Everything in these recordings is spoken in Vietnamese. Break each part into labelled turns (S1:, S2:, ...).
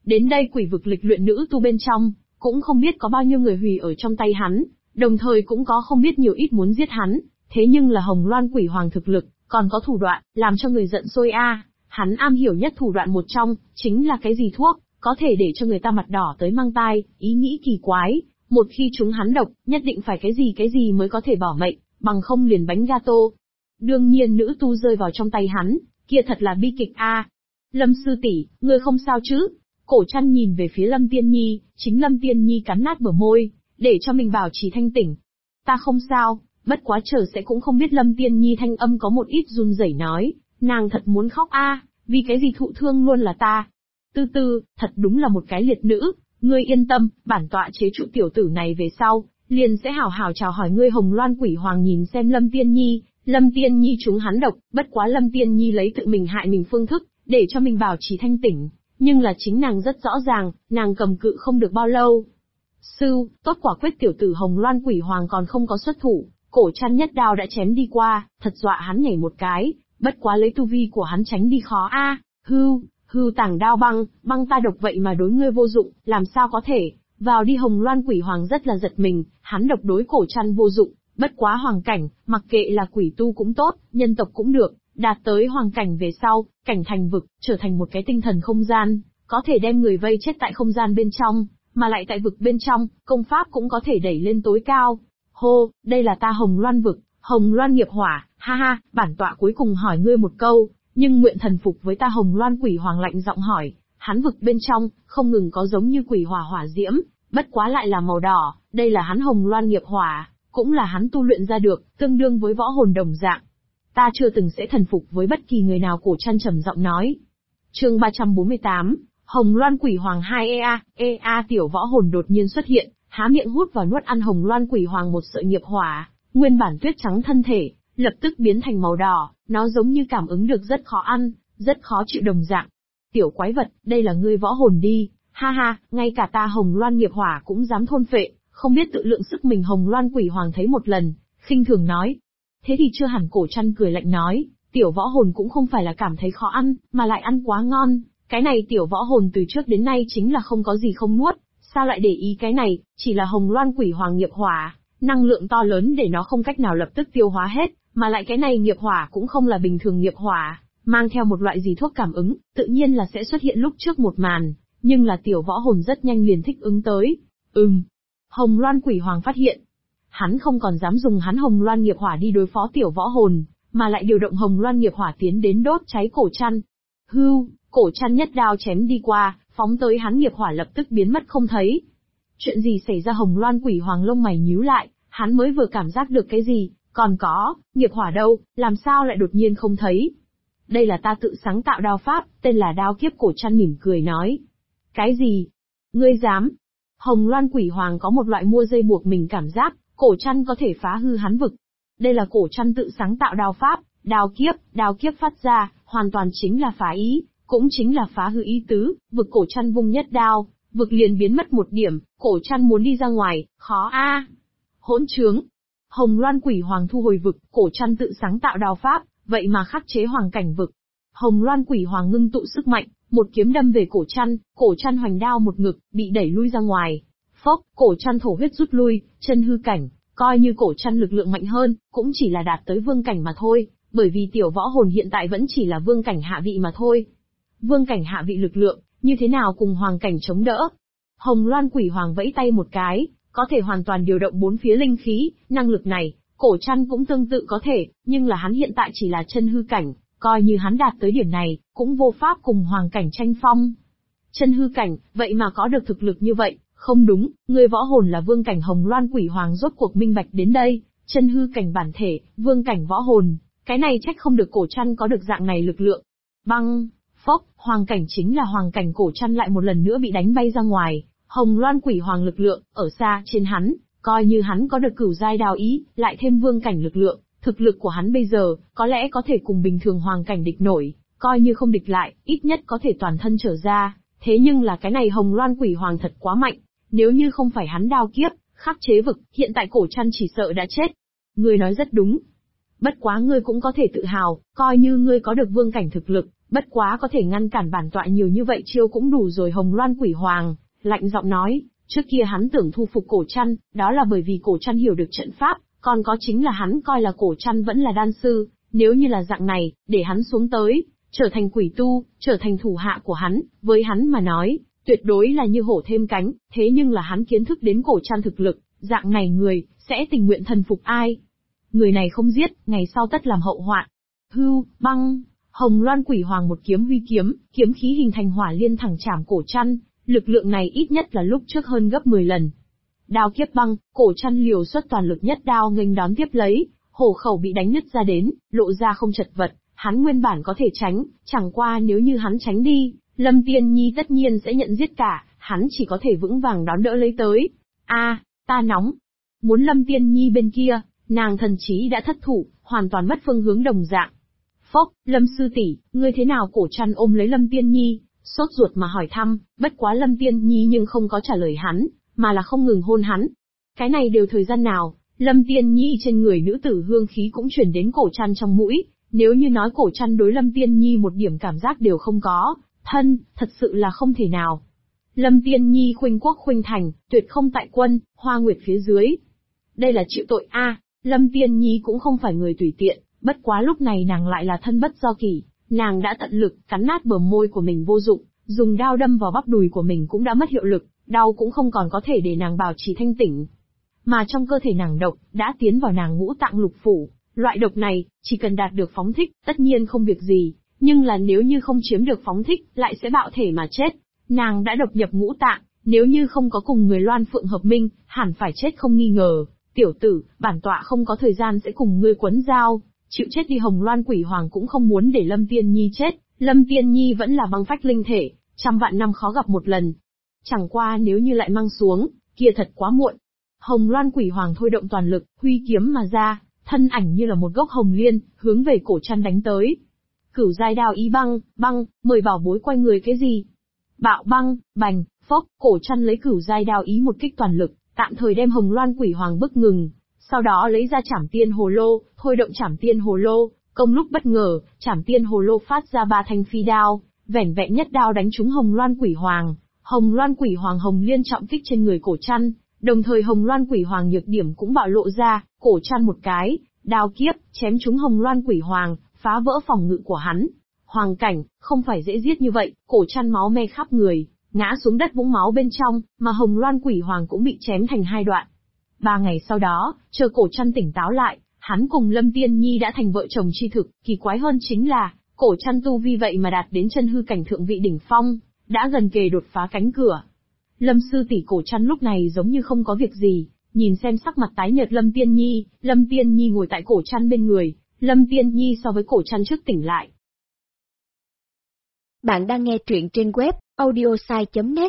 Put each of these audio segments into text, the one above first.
S1: Đến đây quỷ vực lịch luyện nữ tu bên trong, cũng không biết có bao nhiêu người hủy ở trong tay hắn, đồng thời cũng có không biết nhiều ít muốn giết hắn, thế nhưng là Hồng Loan Quỷ Hoàng thực lực, còn có thủ đoạn, làm cho người giận sôi a. Hắn am hiểu nhất thủ đoạn một trong, chính là cái gì thuốc, có thể để cho người ta mặt đỏ tới mang tai, ý nghĩ kỳ quái, một khi chúng hắn độc, nhất định phải cái gì mới có thể bỏ mệnh, bằng không liền bánh gato. Đương nhiên nữ tu rơi vào trong tay hắn, kia thật là bi kịch a. Lâm sư tỷ, ngươi không sao chứ? Cổ Trăn nhìn về phía Lâm Tiên Nhi, chính Lâm Tiên Nhi cắn nát bờ môi, để cho mình bảo trì thanh tỉnh. Ta không sao, bất quá chờ sẽ cũng không biết. Lâm Tiên Nhi thanh âm có một ít run rẩy nói, nàng thật muốn khóc a, vì cái gì thụ thương luôn là ta. Tư, thật đúng là một cái liệt nữ, ngươi yên tâm, bản tọa chế trụ tiểu tử này về sau, liền sẽ hảo hảo chào hỏi ngươi. Hồng Loan Quỷ Hoàng nhìn xem Lâm Tiên Nhi chúng hắn độc, bất quá Lâm Tiên Nhi lấy tự mình hại mình phương thức, để cho mình bảo trì thanh tỉnh, nhưng là chính nàng rất rõ ràng, nàng cầm cự không được bao lâu. Tốt quả quyết tiểu tử Hồng Loan Quỷ Hoàng còn không có xuất thủ, Cổ Trăn nhất đao đã chém đi qua, thật dọa hắn nhảy một cái, bất quá lấy tu vi của hắn tránh đi khó a. Hưu tảng đao băng ta độc vậy mà đối ngươi vô dụng, làm sao có thể, vào đi. Hồng Loan Quỷ Hoàng rất là giật mình, hắn độc đối Cổ Trăn vô dụng, bất quá hoàng cảnh, mặc kệ là quỷ tu cũng tốt, nhân tộc cũng được, đạt tới hoàng cảnh về sau, cảnh thành vực, trở thành một cái tinh thần không gian, có thể đem người vây chết tại không gian bên trong, mà lại tại vực bên trong, công pháp cũng có thể đẩy lên tối cao. Hô, đây là ta Hồng Loan vực, Hồng Loan nghiệp hỏa, ha, bản tọa cuối cùng hỏi ngươi một câu, nhưng nguyện thần phục với ta. Hồng Loan Quỷ Hoàng lạnh giọng hỏi, hắn vực bên trong, không ngừng có giống như quỷ hỏa hỏa diễm, bất quá lại là màu đỏ, đây là hắn Hồng Loan nghiệp hỏa, cũng là hắn tu luyện ra được, tương đương với võ hồn đồng dạng. Ta chưa từng sẽ thần phục với bất kỳ người nào. Cổ Trăn trầm giọng nói. Chương 348, Hồng Loan Quỷ Hoàng 2 EA tiểu võ hồn đột nhiên xuất hiện, há miệng hút vào nuốt ăn Hồng Loan Quỷ Hoàng một sợi nghiệp hỏa, nguyên bản tuyết trắng thân thể, lập tức biến thành màu đỏ, nó giống như cảm ứng được rất khó ăn, rất khó chịu đồng dạng. Tiểu quái vật, đây là ngươi võ hồn đi, ha, ngay cả ta Hồng Loan nghiệp hỏa cũng dám thôn phệ, không biết tự lượng sức mình. Hồng Loan Quỷ Hoàng thấy một lần, khinh thường nói. Thế thì chưa hẳn. Cổ Trăn cười lạnh nói, tiểu võ hồn cũng không phải là cảm thấy khó ăn, mà lại ăn quá ngon, cái này tiểu võ hồn từ trước đến nay chính là không có gì không nuốt, sao lại để ý cái này, chỉ là Hồng Loan Quỷ Hoàng nghiệp hỏa, năng lượng to lớn để nó không cách nào lập tức tiêu hóa hết, mà lại cái này nghiệp hỏa cũng không là bình thường nghiệp hỏa, mang theo một loại gì thuốc cảm ứng, tự nhiên là sẽ xuất hiện lúc trước một màn, nhưng là tiểu võ hồn rất nhanh liền thích ứng tới. Hồng Loan Quỷ Hoàng phát hiện, hắn không còn dám dùng hắn Hồng Loan nghiệp hỏa đi đối phó tiểu võ hồn, mà lại điều động Hồng Loan nghiệp hỏa tiến đến đốt cháy Cổ Trăn. Cổ Trăn nhất đao chém đi qua, phóng tới hắn nghiệp hỏa lập tức biến mất không thấy. Chuyện gì xảy ra? Hồng Loan Quỷ Hoàng lông mày nhíu lại, hắn mới vừa cảm giác được cái gì, còn có, nghiệp hỏa đâu, làm sao lại đột nhiên không thấy? Đây là ta tự sáng tạo đao pháp, tên là đao kiếp. Cổ Trăn mỉm cười nói. Cái gì? Ngươi dám? Hồng Loan Quỷ Hoàng có một loại mua dây buộc mình cảm giác, Cổ Trăn có thể phá hư hắn vực. Đây là Cổ Trăn tự sáng tạo đao pháp, đao kiếp phát ra, hoàn toàn chính là phá ý, cũng chính là phá hư ý tứ. Vực Cổ Trăn vung nhất đao, vực liền biến mất một điểm, Cổ Trăn muốn đi ra ngoài, khó a. Hỗn trướng. Hồng Loan Quỷ Hoàng thu hồi vực, Cổ Trăn tự sáng tạo đao pháp, vậy mà khắc chế hoàng cảnh vực. Hồng Loan Quỷ Hoàng ngưng tụ sức mạnh, một kiếm đâm về Cổ Trăn hoành đao một ngực, bị đẩy lui ra ngoài. Phốc, Cổ Trăn thổ huyết rút lui, chân hư cảnh, coi như Cổ Trăn lực lượng mạnh hơn, cũng chỉ là đạt tới vương cảnh mà thôi, bởi vì tiểu võ hồn hiện tại vẫn chỉ là vương cảnh hạ vị mà thôi. Vương cảnh hạ vị lực lượng, như thế nào cùng hoàng cảnh chống đỡ? Hồng Loan Quỷ Hoàng vẫy tay một cái, có thể hoàn toàn điều động bốn phía linh khí, năng lực này, Cổ Trăn cũng tương tự có thể, nhưng là hắn hiện tại chỉ là chân hư cảnh, coi như hắn đạt tới điểm này, cũng vô pháp cùng hoàng cảnh tranh phong. Chân hư cảnh, vậy mà có được thực lực như vậy, không đúng, người võ hồn là vương cảnh. Hồng Loan Quỷ Hoàng rốt cuộc minh bạch đến đây, chân hư cảnh bản thể, vương cảnh võ hồn, cái này trách không được Cổ Trăn có được dạng này lực lượng. Băng, phốc, hoàng cảnh chính là hoàng cảnh. Cổ Trăn lại một lần nữa bị đánh bay ra ngoài. Hồng Loan Quỷ Hoàng lực lượng, ở xa trên hắn, coi như hắn có được cửu giai đao ý, lại thêm vương cảnh lực lượng, thực lực của hắn bây giờ, có lẽ có thể cùng bình thường hoàng cảnh địch nổi, coi như không địch lại, ít nhất có thể toàn thân trở ra. Thế nhưng là cái này Hồng Loan Quỷ Hoàng thật quá mạnh, nếu như không phải hắn đao kiếp, khắc chế vực, hiện tại Cổ Trăn chỉ sợ đã chết. Ngươi nói rất đúng. Bất quá ngươi cũng có thể tự hào, coi như ngươi có được vương cảnh thực lực, Bất quá có thể ngăn cản bản tọa nhiều như vậy chiêu cũng đủ rồi. Hồng Loan Quỷ Hoàng lạnh giọng nói, trước kia hắn tưởng thu phục Cổ Trăn, đó là bởi vì Cổ Trăn hiểu được trận pháp, còn có chính là hắn coi là Cổ Trăn vẫn là đan sư, nếu như là dạng này, để hắn xuống tới, trở thành quỷ tu, trở thành thủ hạ của hắn, với hắn mà nói, tuyệt đối là như hổ thêm cánh, thế nhưng là hắn kiến thức đến Cổ Trăn thực lực, dạng này người, sẽ tình nguyện thần phục ai? Người này không giết, ngày sau tất làm hậu hoạn. Hưu, băng, Hồng Loan Quỷ Hoàng một kiếm huy kiếm, kiếm khí hình thành hỏa liên thẳng chạm Cổ Trăn, lực lượng này ít nhất là lúc trước hơn gấp 10 lần. Đao kiếp băng, Cổ Trăn liều xuất toàn lực nhất đao nghênh đón tiếp lấy, hổ khẩu bị đánh nứt ra đến, lộ ra không chật vật, hắn nguyên bản có thể tránh, chẳng qua nếu như hắn tránh đi, Lâm Tiên Nhi tất nhiên sẽ nhận giết cả, hắn chỉ có thể vững vàng đón đỡ lấy tới. Ta nóng. Muốn Lâm Tiên Nhi bên kia, nàng thần trí đã thất thủ, hoàn toàn mất phương hướng đồng dạng. Phốc, Lâm sư tỷ, ngươi thế nào? Cổ Trăn ôm lấy Lâm Tiên Nhi, sốt ruột mà hỏi thăm, bất quá Lâm Tiên Nhi nhưng không có trả lời hắn, mà là không ngừng hôn hắn. Cái này đều thời gian nào, Lâm Tiên Nhi trên người nữ tử hương khí cũng chuyển đến Cổ Trăn trong mũi, nếu như nói Cổ Trăn đối Lâm Tiên Nhi một điểm cảm giác đều không có, thật sự là không thể nào. Lâm Tiên Nhi khuynh quốc khuynh thành, tuyệt không tại quân, Hoa Nguyệt phía dưới. Đây là chịu tội Lâm Tiên Nhi cũng không phải người tùy tiện, bất quá lúc này nàng lại là thân bất do kỷ, nàng đã tận lực cắn nát bờ môi của mình vô dụng, dùng đao đâm vào bắp đùi của mình cũng đã mất hiệu lực, đau cũng không còn có thể để nàng bảo trì thanh tỉnh. Mà trong cơ thể nàng độc đã tiến vào nàng ngũ tạng lục phủ, loại độc này chỉ cần đạt được phóng thích, tất nhiên không việc gì, nhưng là nếu như không chiếm được phóng thích, lại sẽ bạo thể mà chết. Nàng đã độc nhập ngũ tạng, nếu như không có cùng người Loan Phượng hợp minh, hẳn phải chết không nghi ngờ. Tiểu tử, bản tọa không có thời gian sẽ cùng ngươi quấn dao, chịu chết đi. Hồng Loan Quỷ Hoàng cũng không muốn để Lâm Tiên Nhi chết, Lâm Tiên Nhi vẫn là băng phách linh thể, trăm vạn năm khó gặp một lần. Chẳng qua nếu như lại mang xuống, kia thật quá muộn. Hồng Loan Quỷ Hoàng thôi động toàn lực, huy kiếm mà ra, thân ảnh như là một gốc hồng liên, hướng về Cổ Trăn đánh tới. Cửu giai đao ý băng, mời bảo bối quay người cái gì? Bạo băng, bành, phốc, Cổ Trăn lấy cửu giai đao ý một kích toàn lực, tạm thời đem Hồng Loan Quỷ Hoàng bức ngừng, sau đó lấy ra Trảm Tiên Hồ Lô, thôi động Trảm Tiên Hồ Lô, công lúc bất ngờ, Trảm Tiên Hồ Lô phát ra 3 thanh phi đao, vẻn vẹn nhất đao đánh trúng Hồng Loan Quỷ Hoàng. Hồng Loan Quỷ Hoàng hồng liên trọng kích trên người Cổ Trăn, đồng thời Hồng Loan Quỷ Hoàng nhược điểm cũng bạo lộ ra, Cổ Trăn một cái, đao kiếp, chém trúng Hồng Loan Quỷ Hoàng, phá vỡ phòng ngự của hắn. Hoàng cảnh, không phải dễ giết như vậy, Cổ Trăn máu me khắp người, ngã xuống đất vũng máu bên trong, mà Hồng Loan Quỷ Hoàng cũng bị chém thành 2 đoạn. 3 ngày sau đó, chờ Cổ Trăn tỉnh táo lại, hắn cùng Lâm Tiên Nhi đã thành vợ chồng chi thực, kỳ quái hơn chính là, Cổ Trăn tu vi vậy mà đạt đến chân hư cảnh thượng vị đỉnh phong, đã gần kề đột phá cánh cửa. Lâm sư tỷ, Cổ Trăn lúc này giống như không có việc gì, nhìn xem sắc mặt tái nhợt Lâm Tiên Nhi ngồi tại Cổ Trăn bên người, Lâm Tiên Nhi so với Cổ Trăn trước tỉnh lại.
S2: Bạn đang nghe truyện trên web audiosai.net.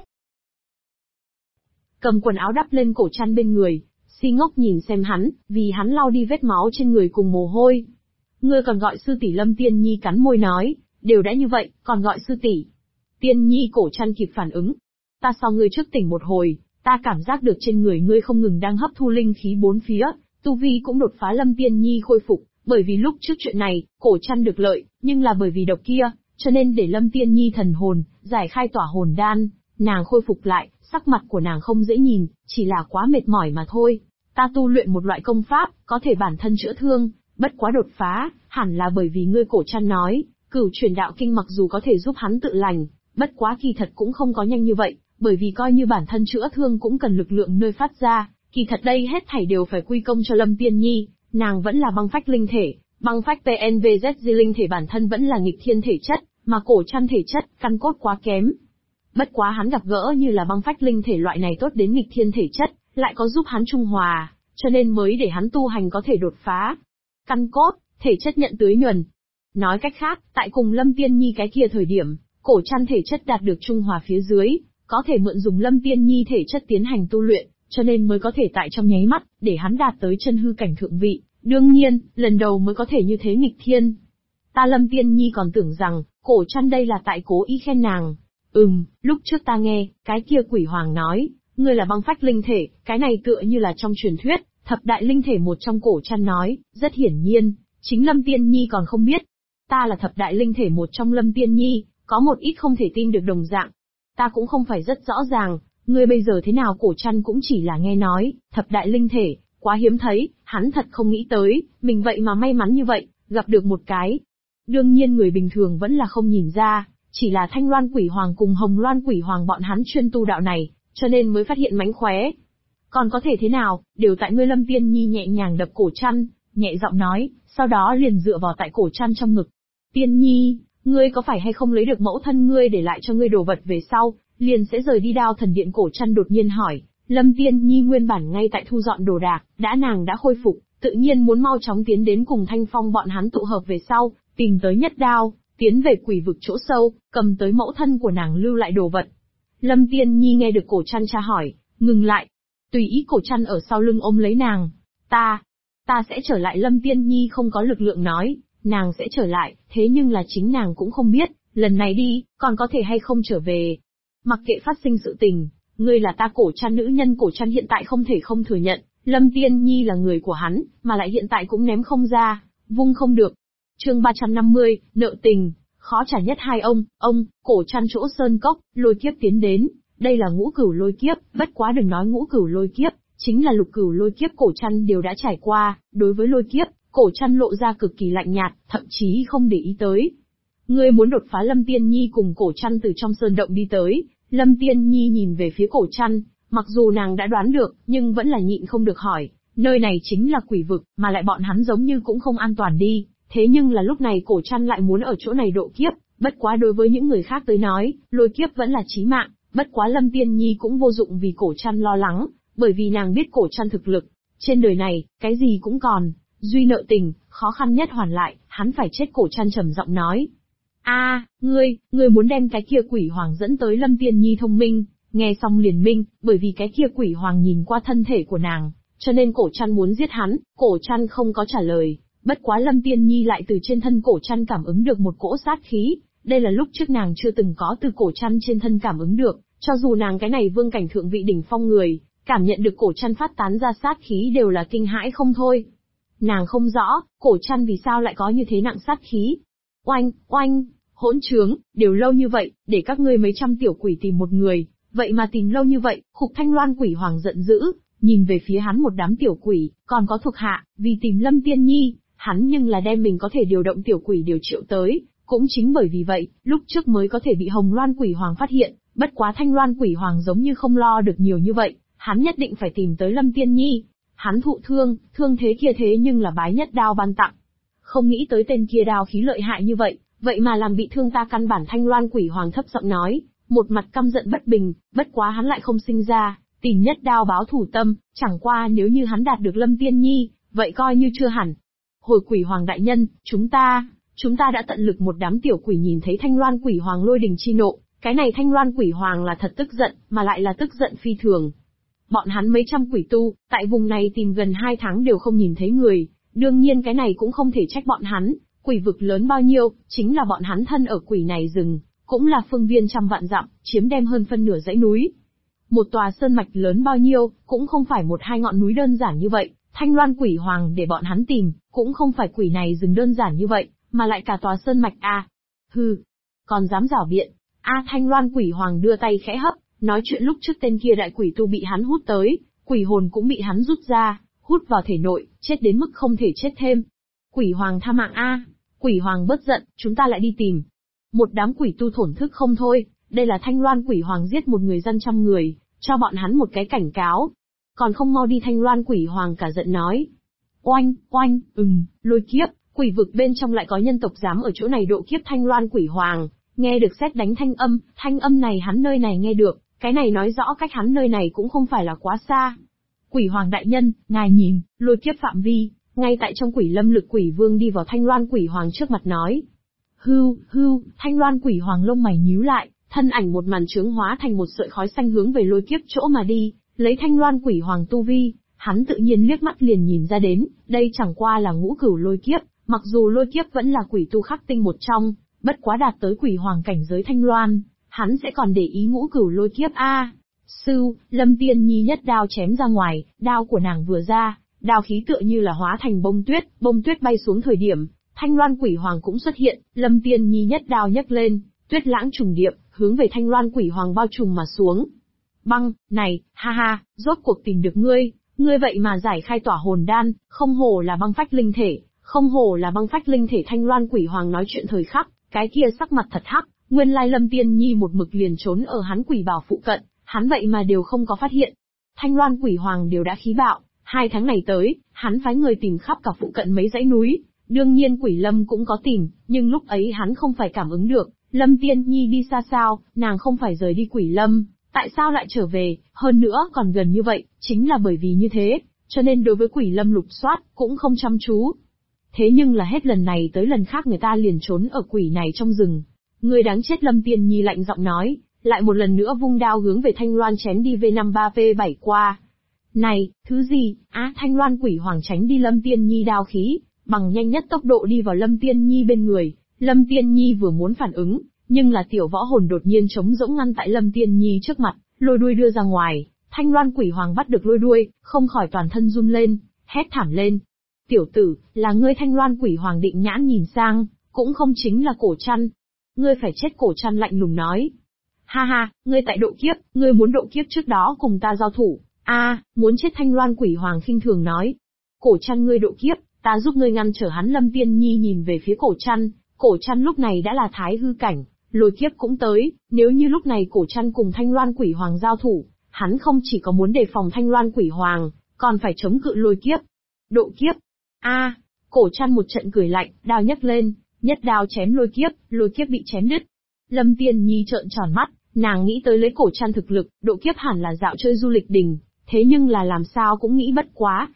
S1: Cầm quần áo đắp lên Cổ Trăn bên người, si ngốc nhìn xem hắn, vì hắn lau đi vết máu trên người cùng mồ hôi. Ngươi còn gọi sư tỷ? Lâm Tiên Nhi cắn môi nói, đều đã như vậy, còn gọi sư tỷ? Tiên Nhi, Cổ Trăn kịp phản ứng. Ta so ngươi trước tỉnh một hồi, ta cảm giác được trên người ngươi không ngừng đang hấp thu linh khí bốn phía, tu vi cũng đột phá. Lâm Tiên Nhi khôi phục, bởi vì lúc trước chuyện này, Cổ Trăn được lợi, nhưng là bởi vì độc kia, cho nên để Lâm Tiên Nhi thần hồn, giải khai tỏa hồn đan, nàng khôi phục lại, sắc mặt của nàng không dễ nhìn, chỉ là quá mệt mỏi mà thôi. Ta tu luyện một loại công pháp, có thể bản thân chữa thương, bất quá đột phá, hẳn là bởi vì ngươi. Cổ Trăn nói, Cửu Truyền Đạo Kinh mặc dù có thể giúp hắn tự lành, bất quá kỳ thật cũng không có nhanh như vậy, bởi vì coi như bản thân chữa thương cũng cần lực lượng nơi phát ra, kỳ thật đây hết thảy đều phải quy công cho Lâm Tiên Nhi, nàng vẫn là băng phách linh thể, băng phách PNVZG linh thể bản thân vẫn là nghịch thiên thể chất, mà Cổ Trăn thể chất, căn cốt quá kém. Bất quá hắn gặp gỡ như là băng phách linh thể loại này tốt đến nghịch thiên thể chất, lại có giúp hắn trung hòa, cho nên mới để hắn tu hành có thể đột phá. Căn cốt, thể chất nhận tưới nhuần. Nói cách khác, tại cùng Lâm Tiên Nhi cái kia thời điểm, Cổ Trăn thể chất đạt được trung hòa phía dưới, có thể mượn dùng Lâm Tiên Nhi thể chất tiến hành tu luyện, cho nên mới có thể tại trong nháy mắt, để hắn đạt tới chân hư cảnh thượng vị. Đương nhiên, lần đầu mới có thể như thế nghịch thiên. Ta Lâm Tiên Nhi còn tưởng rằng, Cổ Trăn đây là tại cố ý khen nàng. Lúc trước ta nghe, cái kia Quỷ Hoàng nói, ngươi là băng phách linh thể, cái này tựa như là trong truyền thuyết, thập đại linh thể một trong. Cổ Trăn nói, rất hiển nhiên, chính Lâm Tiên Nhi còn không biết. Ta là thập đại linh thể một trong Lâm Tiên Nhi, có một ít không thể tin được đồng dạng. Ta cũng không phải rất rõ ràng, ngươi bây giờ thế nào Cổ Trăn cũng chỉ là nghe nói, thập đại linh thể, quá hiếm thấy, hắn thật không nghĩ tới, mình vậy mà may mắn như vậy, gặp được một cái. Đương nhiên người bình thường vẫn là không nhìn ra, chỉ là Thanh Loan Quỷ Hoàng cùng Hồng Loan Quỷ Hoàng bọn hắn chuyên tu đạo này, cho nên mới phát hiện mánh khóe. Còn có thể thế nào, đều tại ngươi. Lâm Tiên Nhi nhẹ nhàng đập Cổ Trăn, nhẹ giọng nói, sau đó liền dựa vào tại Cổ Trăn trong ngực. Tiên Nhi, ngươi có phải hay không lấy được mẫu thân ngươi để lại cho ngươi đồ vật về sau, liền sẽ rời đi Đao Thần Điện? Cổ Trăn đột nhiên hỏi. Lâm Tiên Nhi nguyên bản ngay tại thu dọn đồ đạc, nàng đã khôi phục, tự nhiên muốn mau chóng tiến đến cùng Thanh Phong bọn hắn tụ hợp về sau, tìm tới Nhất Đao, tiến về quỷ vực chỗ sâu, cầm tới mẫu thân của nàng lưu lại đồ vật. Lâm Tiên Nhi nghe được Cổ Trăn tra hỏi, ngừng lại. Tùy ý. Cổ Trăn ở sau lưng ôm lấy nàng. Ta sẽ trở lại. Lâm Tiên Nhi không có lực lượng nói, nàng sẽ trở lại, thế nhưng là chính nàng cũng không biết, lần này đi, còn có thể hay không trở về. Mặc kệ phát sinh sự tình, ngươi là ta Cổ Trăn nữ nhân. Cổ Trăn hiện tại không thể không thừa nhận, Lâm Tiên Nhi là người của hắn, mà lại hiện tại cũng ném không ra, vung không được. Chương 350, nợ tình, khó trả nhất hai ông. Cổ Trăn chỗ sơn cốc, lôi kiếp tiến đến, đây là ngũ cửu lôi kiếp, bất quá đừng nói ngũ cửu lôi kiếp, chính là lục cửu lôi kiếp Cổ Trăn đều đã trải qua, đối với lôi kiếp, Cổ Trăn lộ ra cực kỳ lạnh nhạt, thậm chí không để ý tới. Ngươi muốn đột phá? Lâm Tiên Nhi cùng Cổ Trăn từ trong sơn động đi tới, Lâm Tiên Nhi nhìn về phía Cổ Trăn, mặc dù nàng đã đoán được, nhưng vẫn là nhịn không được hỏi, nơi này chính là quỷ vực, mà lại bọn hắn giống như cũng không an toàn đi, thế nhưng là lúc này Cổ Trăn lại muốn ở chỗ này độ kiếp, bất quá đối với những người khác tới nói, lôi kiếp vẫn là chí mạng, bất quá Lâm Tiên Nhi cũng vô dụng vì Cổ Trăn lo lắng, bởi vì nàng biết Cổ Trăn thực lực, trên đời này, cái gì cũng còn, duy nợ tình, khó khăn nhất hoàn lại, hắn phải chết. Cổ Trăn trầm giọng nói. Ngươi muốn đem cái kia quỷ hoàng dẫn tới? Lâm Tiên Nhi thông minh, nghe xong liền minh, bởi vì cái kia quỷ hoàng nhìn qua thân thể của nàng, cho nên Cổ Trăn muốn giết hắn. Cổ Trăn không có trả lời, bất quá Lâm Tiên Nhi lại từ trên thân Cổ Trăn cảm ứng được một cỗ sát khí, đây là lúc trước nàng chưa từng có từ Cổ Trăn trên thân cảm ứng được, cho dù nàng cái này vương cảnh thượng vị đỉnh phong người, cảm nhận được Cổ Trăn phát tán ra sát khí đều là kinh hãi không thôi. Nàng không rõ, Cổ Trăn vì sao lại có như thế nặng sát khí. Oanh, hỗn trướng, đều lâu như vậy, để các ngươi mấy trăm tiểu quỷ tìm một người, vậy mà tìm lâu như vậy. Khục Thanh Loan Quỷ Hoàng giận dữ, nhìn về phía hắn một đám tiểu quỷ, còn có thuộc hạ, vì tìm Lâm Tiên Nhi, hắn nhưng là đem mình có thể điều động tiểu quỷ điều triệu tới, cũng chính bởi vì vậy, lúc trước mới có thể bị Hồng Loan Quỷ Hoàng phát hiện, bất quá Thanh Loan Quỷ Hoàng giống như không lo được nhiều như vậy, hắn nhất định phải tìm tới Lâm Tiên Nhi. Hắn thụ thương thế kia thế nhưng là bái nhất đao ban tặng. Không nghĩ tới tên kia đao khí lợi hại như vậy, vậy mà làm bị thương ta căn bản. Thanh Loan Quỷ Hoàng thấp giọng nói, một mặt căm giận bất bình, bất quá hắn lại không sinh ra tìm nhất đao báo thù tâm, chẳng qua nếu như hắn đạt được Lâm Tiên Nhi, vậy coi như chưa hẳn. Hồi Quỷ Hoàng đại nhân, chúng ta đã tận lực. Một đám tiểu quỷ nhìn thấy Thanh Loan Quỷ Hoàng lôi đình chi nộ, cái này Thanh Loan Quỷ Hoàng là thật tức giận, mà lại là tức giận phi thường. Bọn hắn mấy trăm quỷ tu, tại vùng này tìm gần 2 tháng đều không nhìn thấy người, đương nhiên cái này cũng không thể trách bọn hắn, quỷ vực lớn bao nhiêu, chính là bọn hắn thân ở quỷ này rừng, cũng là phương viên trăm vạn dặm, chiếm đem hơn phân nửa dãy núi. Một tòa sơn mạch lớn bao nhiêu, cũng không phải một hai ngọn núi đơn giản như vậy, Thanh Loan Quỷ Hoàng để bọn hắn tìm, cũng không phải quỷ này rừng đơn giản như vậy, mà lại cả tòa sơn mạch a. Hừ, còn dám giảo biện. Thanh Loan Quỷ Hoàng đưa tay khẽ hấp, nói chuyện lúc trước tên kia đại quỷ tu bị hắn hút tới, quỷ hồn cũng bị hắn rút ra, hút vào thể nội, chết đến mức không thể chết thêm. Quỷ Hoàng tha mạng a. Quỷ Hoàng bớt giận, chúng ta lại đi tìm. Một đám quỷ tu thổn thức không thôi, đây là Thanh Loan Quỷ Hoàng giết một người dân trăm người, cho bọn hắn một cái cảnh cáo. Còn không mau đi. Thanh Loan Quỷ Hoàng cả giận nói. Oanh, lôi kiếp, quỷ vực bên trong lại có nhân tộc dám ở chỗ này độ kiếp. Thanh Loan Quỷ Hoàng nghe được sét đánh thanh âm này hắn nơi này nghe được, cái này nói rõ cách hắn nơi này cũng không phải là quá xa. Quỷ Hoàng đại nhân, ngài nhìn, lôi kiếp phạm vi, ngay tại trong Quỷ Lâm Lực. Quỷ Vương đi vào Thanh Loan Quỷ Hoàng trước mặt nói. Hưu, Thanh Loan Quỷ Hoàng lông mày nhíu lại, thân ảnh một màn chướng hóa thành một sợi khói xanh hướng về lôi kiếp chỗ mà đi, lấy Thanh Loan Quỷ Hoàng tu vi, hắn tự nhiên liếc mắt liền nhìn ra đến, đây chẳng qua là ngũ cửu lôi kiếp, mặc dù lôi kiếp vẫn là quỷ tu khắc tinh một trong, bất quá đạt tới Quỷ Hoàng cảnh giới Thanh Loan, hắn sẽ còn để ý ngũ cửu lôi kiếp a. Lâm Tiên Nhi nhất đao chém ra ngoài, đao của nàng vừa ra, đao khí tựa như là hóa thành bông tuyết bay xuống thời điểm, Thanh Loan Quỷ Hoàng cũng xuất hiện, Lâm Tiên Nhi nhất đao nhấc lên, tuyết lãng trùng điệp, hướng về Thanh Loan Quỷ Hoàng bao trùm mà xuống. Băng, này, ha ha, rốt cuộc tìm được ngươi, ngươi vậy mà giải khai tỏa hồn đan, không hổ là băng phách linh thể, không hổ là băng phách linh thể. Thanh Loan Quỷ Hoàng nói chuyện thời khắc, cái kia sắc mặt thật hắc, nguyên lai Lâm Tiên Nhi một mực liền trốn ở hắn quỷ bảo phụ cận, hắn vậy mà đều không có phát hiện. Thanh Loan Quỷ Hoàng đều đã khí bạo, 2 tháng này tới, hắn phái người tìm khắp cả phụ cận mấy dãy núi, đương nhiên Quỷ Lâm cũng có tìm, nhưng lúc ấy hắn không phải cảm ứng được, Lâm Tiên Nhi đi xa sao, nàng không phải rời đi Quỷ Lâm, tại sao lại trở về, hơn nữa còn gần như vậy, chính là bởi vì như thế, cho nên đối với Quỷ Lâm lục soát, cũng không chăm chú. Thế nhưng là hết lần này tới lần khác người ta liền trốn ở quỷ này trong rừng. Người đáng chết. Lâm Tiên Nhi lạnh giọng nói, lại một lần nữa vung đao hướng về Thanh Loan chém đi. V53V7 qua. Này, thứ gì? Thanh Loan Quỷ Hoàng tránh đi Lâm Tiên Nhi đao khí, bằng nhanh nhất tốc độ đi vào Lâm Tiên Nhi bên người. Lâm Tiên Nhi vừa muốn phản ứng, nhưng là tiểu võ hồn đột nhiên trống rỗng ngăn tại Lâm Tiên Nhi trước mặt, lôi đuôi đưa ra ngoài. Thanh Loan Quỷ Hoàng bắt được lôi đuôi, không khỏi toàn thân run lên, hét thảm lên. Tiểu tử, là ngươi? Thanh Loan Quỷ Hoàng định nhãn nhìn sang, cũng không chính là Cổ Trăn. Ngươi phải chết. Cổ Trăn lạnh lùng nói. Ha ha, ngươi tại độ kiếp, ngươi muốn độ kiếp trước đó cùng ta giao thủ. Muốn chết. Thanh Loan Quỷ Hoàng khinh thường nói. Cổ Trăn, ngươi độ kiếp, ta giúp ngươi ngăn trở hắn. Lâm Tiên Nhi nhìn về phía Cổ Trăn, Cổ Trăn lúc này đã là thái hư cảnh, lôi kiếp cũng tới, nếu như lúc này Cổ Trăn cùng Thanh Loan Quỷ Hoàng giao thủ, hắn không chỉ có muốn đề phòng Thanh Loan Quỷ Hoàng, còn phải chống cự lôi kiếp. Độ kiếp. Cổ Trăn một trận cười lạnh, đao nhấc lên, nhất đao chém lôi kiếp bị chém đứt. Lâm Tiên Nhi trợn tròn mắt, nàng nghĩ tới lấy Cổ Trăn thực lực, độ kiếp hẳn là dạo chơi du lịch đình, thế nhưng là làm sao cũng nghĩ bất quá,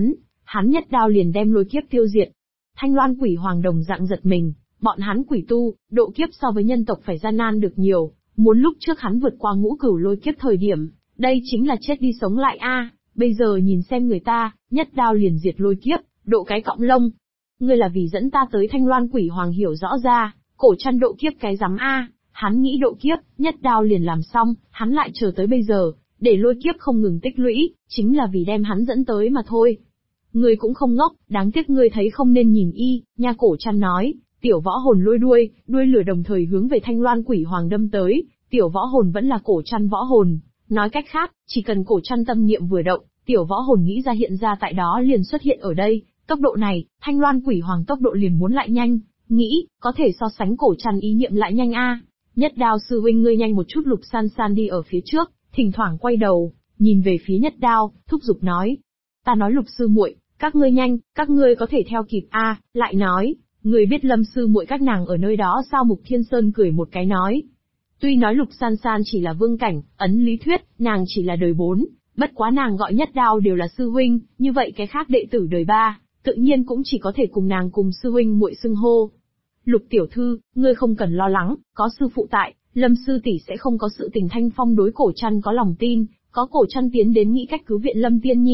S1: hắn nhất đao liền đem lôi kiếp tiêu diệt. Thanh Loan Quỷ Hoàng đồng dạng giật mình, bọn hắn quỷ tu, độ kiếp so với nhân tộc phải gian nan được nhiều, muốn lúc trước hắn vượt qua ngũ cửu lôi kiếp thời điểm, đây chính là chết đi sống lại bây giờ nhìn xem người ta, nhất đao liền diệt lôi kiếp, độ cái cọng lông. Ngươi là vì dẫn ta tới. Thanh Loan Quỷ Hoàng hiểu rõ ra, Cổ Trăn độ kiếp cái rắm hắn nghĩ độ kiếp, nhất đao liền làm xong, hắn lại chờ tới bây giờ, để lôi kiếp không ngừng tích lũy, chính là vì đem hắn dẫn tới mà thôi. Ngươi cũng không ngốc, đáng tiếc ngươi thấy không nên nhìn nha. Cổ Trăn nói, tiểu võ hồn lôi đuôi lửa đồng thời hướng về Thanh Loan Quỷ Hoàng đâm tới, tiểu võ hồn vẫn là Cổ Trăn võ hồn, nói cách khác, chỉ cần Cổ Trăn tâm niệm vừa động, tiểu võ hồn nghĩ ra hiện ra tại đó liền xuất hiện ở đây, tốc độ này, Thanh Loan Quỷ Hoàng tốc độ liền muốn lại nhanh, nghĩ, có thể so sánh Cổ Trăn ý niệm lại nhanh Nhất đao sư huynh, ngươi nhanh một chút. Lục San San đi ở phía trước, thỉnh thoảng quay đầu, nhìn về phía nhất đao, thúc giục nói. Ta nói Lục sư muội, các ngươi nhanh, các ngươi có thể theo kịp lại nói, ngươi biết Lâm sư muội các nàng ở nơi đó sao? Mục Thiên Sơn cười một cái nói. Tuy nói Lục San San chỉ là vương cảnh, ấn lý thuyết, nàng chỉ là đời 4, bất quá nàng gọi nhất đao đều là sư huynh, như vậy cái khác đệ tử đời 3, tự nhiên cũng chỉ có thể cùng nàng cùng sư huynh muội xưng hô. Lục tiểu thư, ngươi không cần lo lắng, có sư phụ tại, Lâm sư tỷ sẽ không có sự tình. Thanh Phong đối Cổ Trăn có lòng tin, có Cổ Trăn tiến đến nghĩ cách cứu viện Lâm Tiên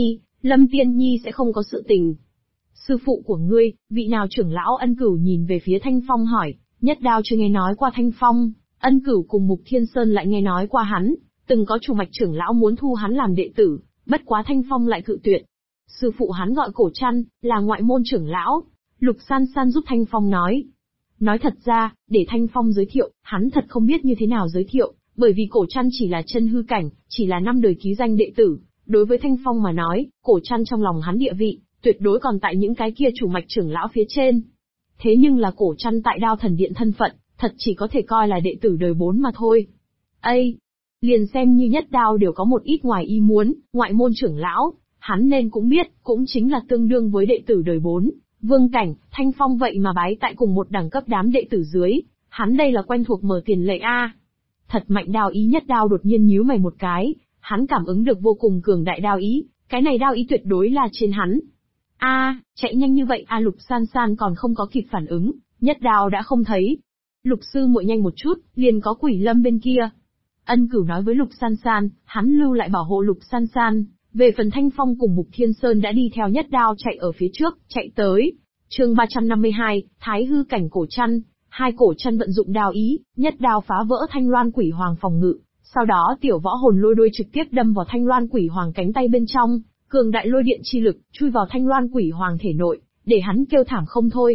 S1: Nhi sẽ không có sự tình. Sư phụ của ngươi, vị nào trưởng lão? Ân Cửu nhìn về phía Thanh Phong hỏi, nhất đao chưa nghe nói qua Thanh Phong, Ân Cửu cùng Mục Thiên Sơn lại nghe nói qua hắn, từng có chủ mạch trưởng lão muốn thu hắn làm đệ tử, bất quá Thanh Phong lại cự tuyệt. Sư phụ hắn gọi Cổ Trăn, là ngoại môn trưởng lão. Lục San San giúp Thanh Phong nói. Nói thật ra, để Thanh Phong giới thiệu, hắn thật không biết như thế nào giới thiệu, bởi vì Cổ Trăn chỉ là chân hư cảnh, chỉ là 5 đời ký danh đệ tử. Đối với Thanh Phong mà nói, Cổ Trăn trong lòng hắn địa vị, tuyệt đối còn tại những cái kia chủ mạch trưởng lão phía trên. Thế nhưng là Cổ Trăn tại Đao Thần Điện thân phận, thật chỉ có thể coi là đệ tử đời 4 mà thôi. Liền xem như nhất đao đều có một ít ngoài ý muốn, ngoại môn trưởng lão, hắn nên cũng biết, cũng chính là tương đương với đệ tử đời 4, vương cảnh. Thanh Phong vậy mà bái tại cùng một đẳng cấp đám đệ tử dưới, hắn đây là quen thuộc mở tiền lệ Thật mạnh. Đao ý. Nhất đao đột nhiên nhíu mày một cái, hắn cảm ứng được vô cùng cường đại đao ý, cái này đao ý tuyệt đối là trên hắn. Chạy nhanh như vậy Lục San San còn không có kịp phản ứng, nhất đao đã không thấy. Lục sư muội nhanh một chút, liền có Quỷ Lâm bên kia. Ân Cửu nói với Lục San San, hắn lưu lại bảo hộ Lục San San. Về phần Thanh Phong cùng Mục Thiên Sơn đã đi theo nhất đao chạy ở phía trước, chạy tới. Chương 352, Thái hư cảnh Cổ Trăn. Hai Cổ Trăn vận dụng đao ý, nhất đao phá vỡ Thanh Loan Quỷ Hoàng phòng ngự, sau đó tiểu võ hồn lôi đuôi trực tiếp đâm vào Thanh Loan Quỷ Hoàng cánh tay bên trong, cường đại lôi điện chi lực chui vào Thanh Loan Quỷ Hoàng thể nội, để hắn kêu thảm không thôi.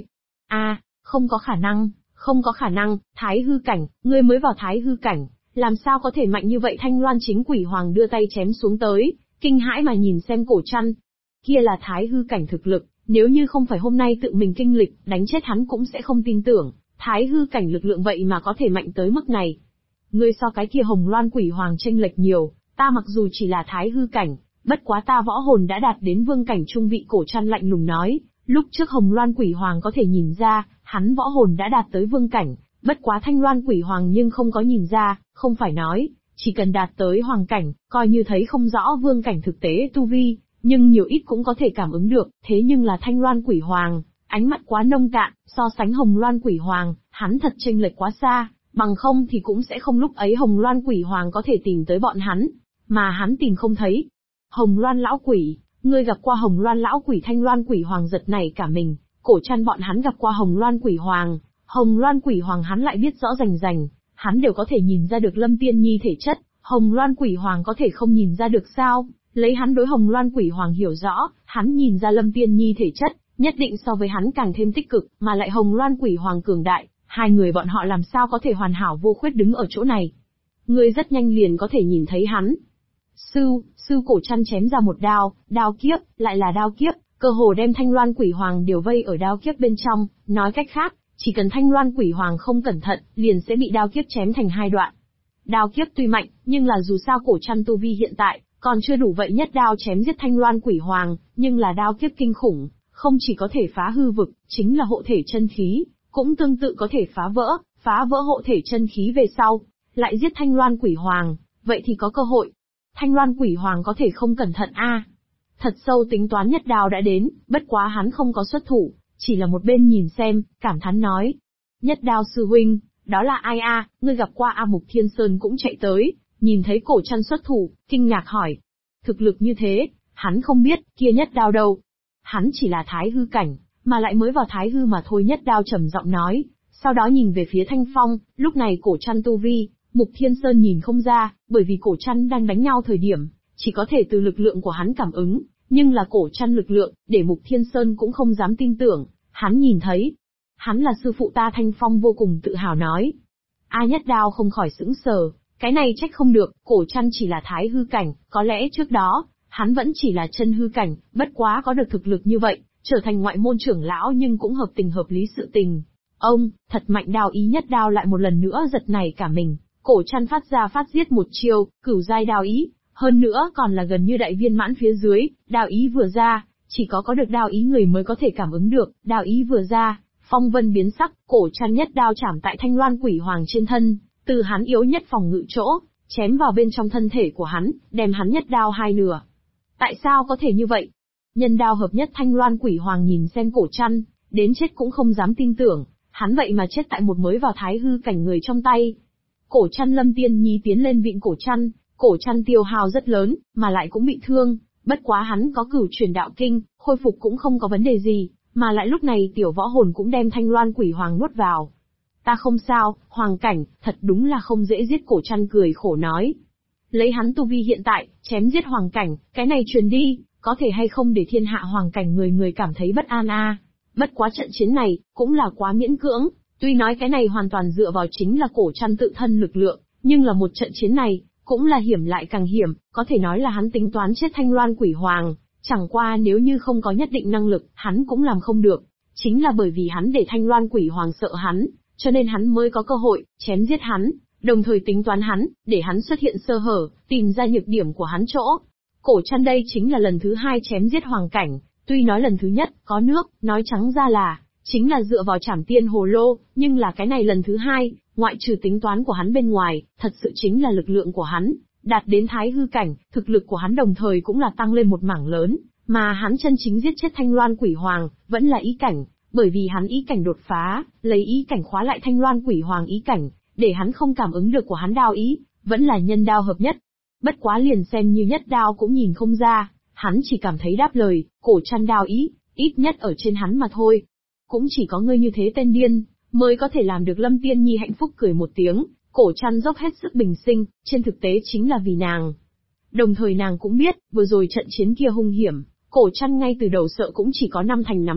S1: Không có khả năng, không có khả năng, thái hư cảnh, ngươi mới vào thái hư cảnh, làm sao có thể mạnh như vậy? Thanh Loan Chính Quỷ Hoàng đưa tay chém xuống tới, kinh hãi mà nhìn xem Cổ Trăn. Kia là thái hư cảnh thực lực, nếu như không phải hôm nay tự mình kinh lịch, đánh chết hắn cũng sẽ không tin tưởng, thái hư cảnh lực lượng vậy mà có thể mạnh tới mức này. Ngươi so cái kia Hồng Loan Quỷ Hoàng chênh lệch nhiều, ta mặc dù chỉ là thái hư cảnh, bất quá ta võ hồn đã đạt đến vương cảnh trung vị. Cổ Trăn lạnh lùng nói, lúc trước Hồng Loan Quỷ Hoàng có thể nhìn ra, hắn võ hồn đã đạt tới vương cảnh, bất quá Thanh Loan Quỷ Hoàng nhưng không có nhìn ra, không phải nói, chỉ cần đạt tới hoàng cảnh, coi như thấy không rõ vương cảnh thực tế tu vi, nhưng nhiều ít cũng có thể cảm ứng được, thế nhưng là Thanh Loan Quỷ Hoàng, ánh mắt quá nông cạn, so sánh Hồng Loan Quỷ Hoàng, hắn thật chênh lệch quá xa, bằng không thì cũng sẽ không lúc ấy Hồng Loan Quỷ Hoàng có thể tìm tới bọn hắn, mà hắn tìm không thấy. Hồng Loan lão quỷ, ngươi gặp qua Hồng Loan lão quỷ? Thanh Loan Quỷ Hoàng giật nảy cả mình, Cổ Trăn bọn hắn gặp qua Hồng Loan Quỷ Hoàng, Hồng Loan Quỷ Hoàng hắn lại biết rõ rành rành, hắn đều có thể nhìn ra được Lâm Tiên Nhi thể chất, Hồng Loan Quỷ Hoàng có thể không nhìn ra được sao? Lấy hắn đối Hồng Loan Quỷ Hoàng hiểu rõ, hắn nhìn ra Lâm Tiên Nhi thể chất, nhất định so với hắn càng thêm tích cực, mà lại Hồng Loan Quỷ Hoàng cường đại, hai người bọn họ làm sao có thể hoàn hảo vô khuyết đứng ở chỗ này? Ngươi rất nhanh liền có thể nhìn thấy hắn. Sư Cổ Trăn chém ra một đao, đao kiếp, lại là đao kiếp, cơ hồ đem Thanh Loan Quỷ Hoàng đều vây ở đao kiếp bên trong, nói cách khác, chỉ cần Thanh Loan Quỷ Hoàng không cẩn thận, liền sẽ bị đao kiếp chém thành hai đoạn. Đao kiếp tuy mạnh, nhưng là dù sao Cổ Trăn tu vi hiện tại, còn chưa đủ vậy nhất đao chém giết Thanh Loan Quỷ Hoàng, nhưng là đao kiếp kinh khủng, không chỉ có thể phá hư vực, chính là hộ thể chân khí, cũng tương tự có thể phá vỡ hộ thể chân khí về sau, lại giết Thanh Loan Quỷ Hoàng, vậy thì có cơ hội. Thanh Loan Quỷ Hoàng có thể không cẩn thận Thật sâu tính toán nhất đao đã đến, bất quá hắn không có xuất thủ, chỉ là một bên nhìn xem, cảm thán nói. Nhất đao sư huynh, đó là ai ngươi gặp qua Mục Thiên Sơn cũng chạy tới, nhìn thấy Cổ Trăn xuất thủ, kinh ngạc hỏi. Thực lực như thế, hắn không biết, kia nhất đao đâu. Hắn chỉ là thái hư cảnh, mà lại mới vào thái hư mà thôi. Nhất đao trầm giọng nói, sau đó nhìn về phía Thanh Phong, lúc này Cổ Trăn tu vi, Mục Thiên Sơn nhìn không ra, bởi vì Cổ Trăn đang đánh nhau thời điểm, chỉ có thể từ lực lượng của hắn cảm ứng, nhưng là Cổ Trăn lực lượng, để Mục Thiên Sơn cũng không dám tin tưởng, hắn nhìn thấy. Hắn là sư phụ ta. Thanh Phong vô cùng tự hào nói. Nhất đao không khỏi sững sờ, cái này trách không được, Cổ Trăn chỉ là thái hư cảnh, có lẽ trước đó, hắn vẫn chỉ là chân hư cảnh, bất quá có được thực lực như vậy, trở thành ngoại môn trưởng lão nhưng cũng hợp tình hợp lý sự tình. Ông, thật mạnh đao ý. Nhất đao lại một lần nữa giật nảy cả mình. Cổ Trăn phát giết một chiêu, cửu giai đao ý, hơn nữa còn là gần như đại viên mãn phía dưới, đao ý vừa ra, chỉ có được đao ý người mới có thể cảm ứng được, đao ý vừa ra, phong vân biến sắc, Cổ Trăn nhất đao chạm tại Thanh Loan Quỷ Hoàng trên thân, từ hắn yếu nhất phòng ngự chỗ, chém vào bên trong thân thể của hắn, đem hắn nhất đao hai nửa. Tại sao có thể như vậy? Nhân đao hợp nhất. Thanh Loan Quỷ Hoàng nhìn xem Cổ Trăn, đến chết cũng không dám tin tưởng, hắn vậy mà chết tại một mới vào thái hư cảnh người trong tay. Cổ Trăn. Lâm Tiên Nhi tiến lên vịn Cổ Trăn tiêu hao rất lớn, mà lại cũng bị thương, bất quá hắn có cửu truyền đạo kinh, khôi phục cũng không có vấn đề gì, mà lại lúc này tiểu võ hồn cũng đem Thanh Loan Quỷ Hoàng nuốt vào. Ta không sao, hoàng cảnh, thật đúng là không dễ giết. Cổ Trăn cười khổ nói. Lấy hắn tu vi hiện tại, chém giết hoàng cảnh, cái này truyền đi, có thể hay không để thiên hạ hoàng cảnh người cảm thấy bất an Bất quá trận chiến này, cũng là quá miễn cưỡng, tuy nói cái này hoàn toàn dựa vào chính là Cổ Trăn tự thân lực lượng, nhưng là một trận chiến này, cũng là hiểm lại càng hiểm, có thể nói là hắn tính toán chết Thanh Loan Quỷ Hoàng, chẳng qua nếu như không có nhất định năng lực, hắn cũng làm không được, chính là bởi vì hắn để Thanh Loan Quỷ Hoàng sợ hắn, cho nên hắn mới có cơ hội, chém giết hắn, đồng thời tính toán hắn, để hắn xuất hiện sơ hở, tìm ra nhược điểm của hắn chỗ. Cổ Trăn đây chính là lần thứ hai chém giết hoàng cảnh, tuy nói lần thứ nhất, có nước, nói trắng ra là, chính là dựa vào Trảm Tiên Hồ Lô, nhưng là cái này lần thứ hai, ngoại trừ tính toán của hắn bên ngoài, thật sự chính là lực lượng của hắn, đạt đến thái hư cảnh, thực lực của hắn đồng thời cũng là tăng lên một mảng lớn, mà hắn chân chính giết chết Thanh Loan Quỷ Hoàng, vẫn là ý cảnh, bởi vì hắn ý cảnh đột phá, lấy ý cảnh khóa lại Thanh Loan Quỷ Hoàng ý cảnh, để hắn không cảm ứng được của hắn đao ý, vẫn là nhân đao hợp nhất. Bất quá liền xem như nhất đao cũng nhìn không ra, hắn chỉ cảm thấy đáp lời, Cổ Trăn đao ý, ít nhất ở trên hắn mà thôi. Cũng chỉ có ngươi như thế tên điên, mới có thể làm được. Lâm Tiên Nhi hạnh phúc cười một tiếng, Cổ Trăn dốc hết sức bình sinh, trên thực tế chính là vì nàng. Đồng thời nàng cũng biết, vừa rồi trận chiến kia hung hiểm, Cổ Trăn ngay từ đầu sợ cũng chỉ có 5 thành nắm chắc,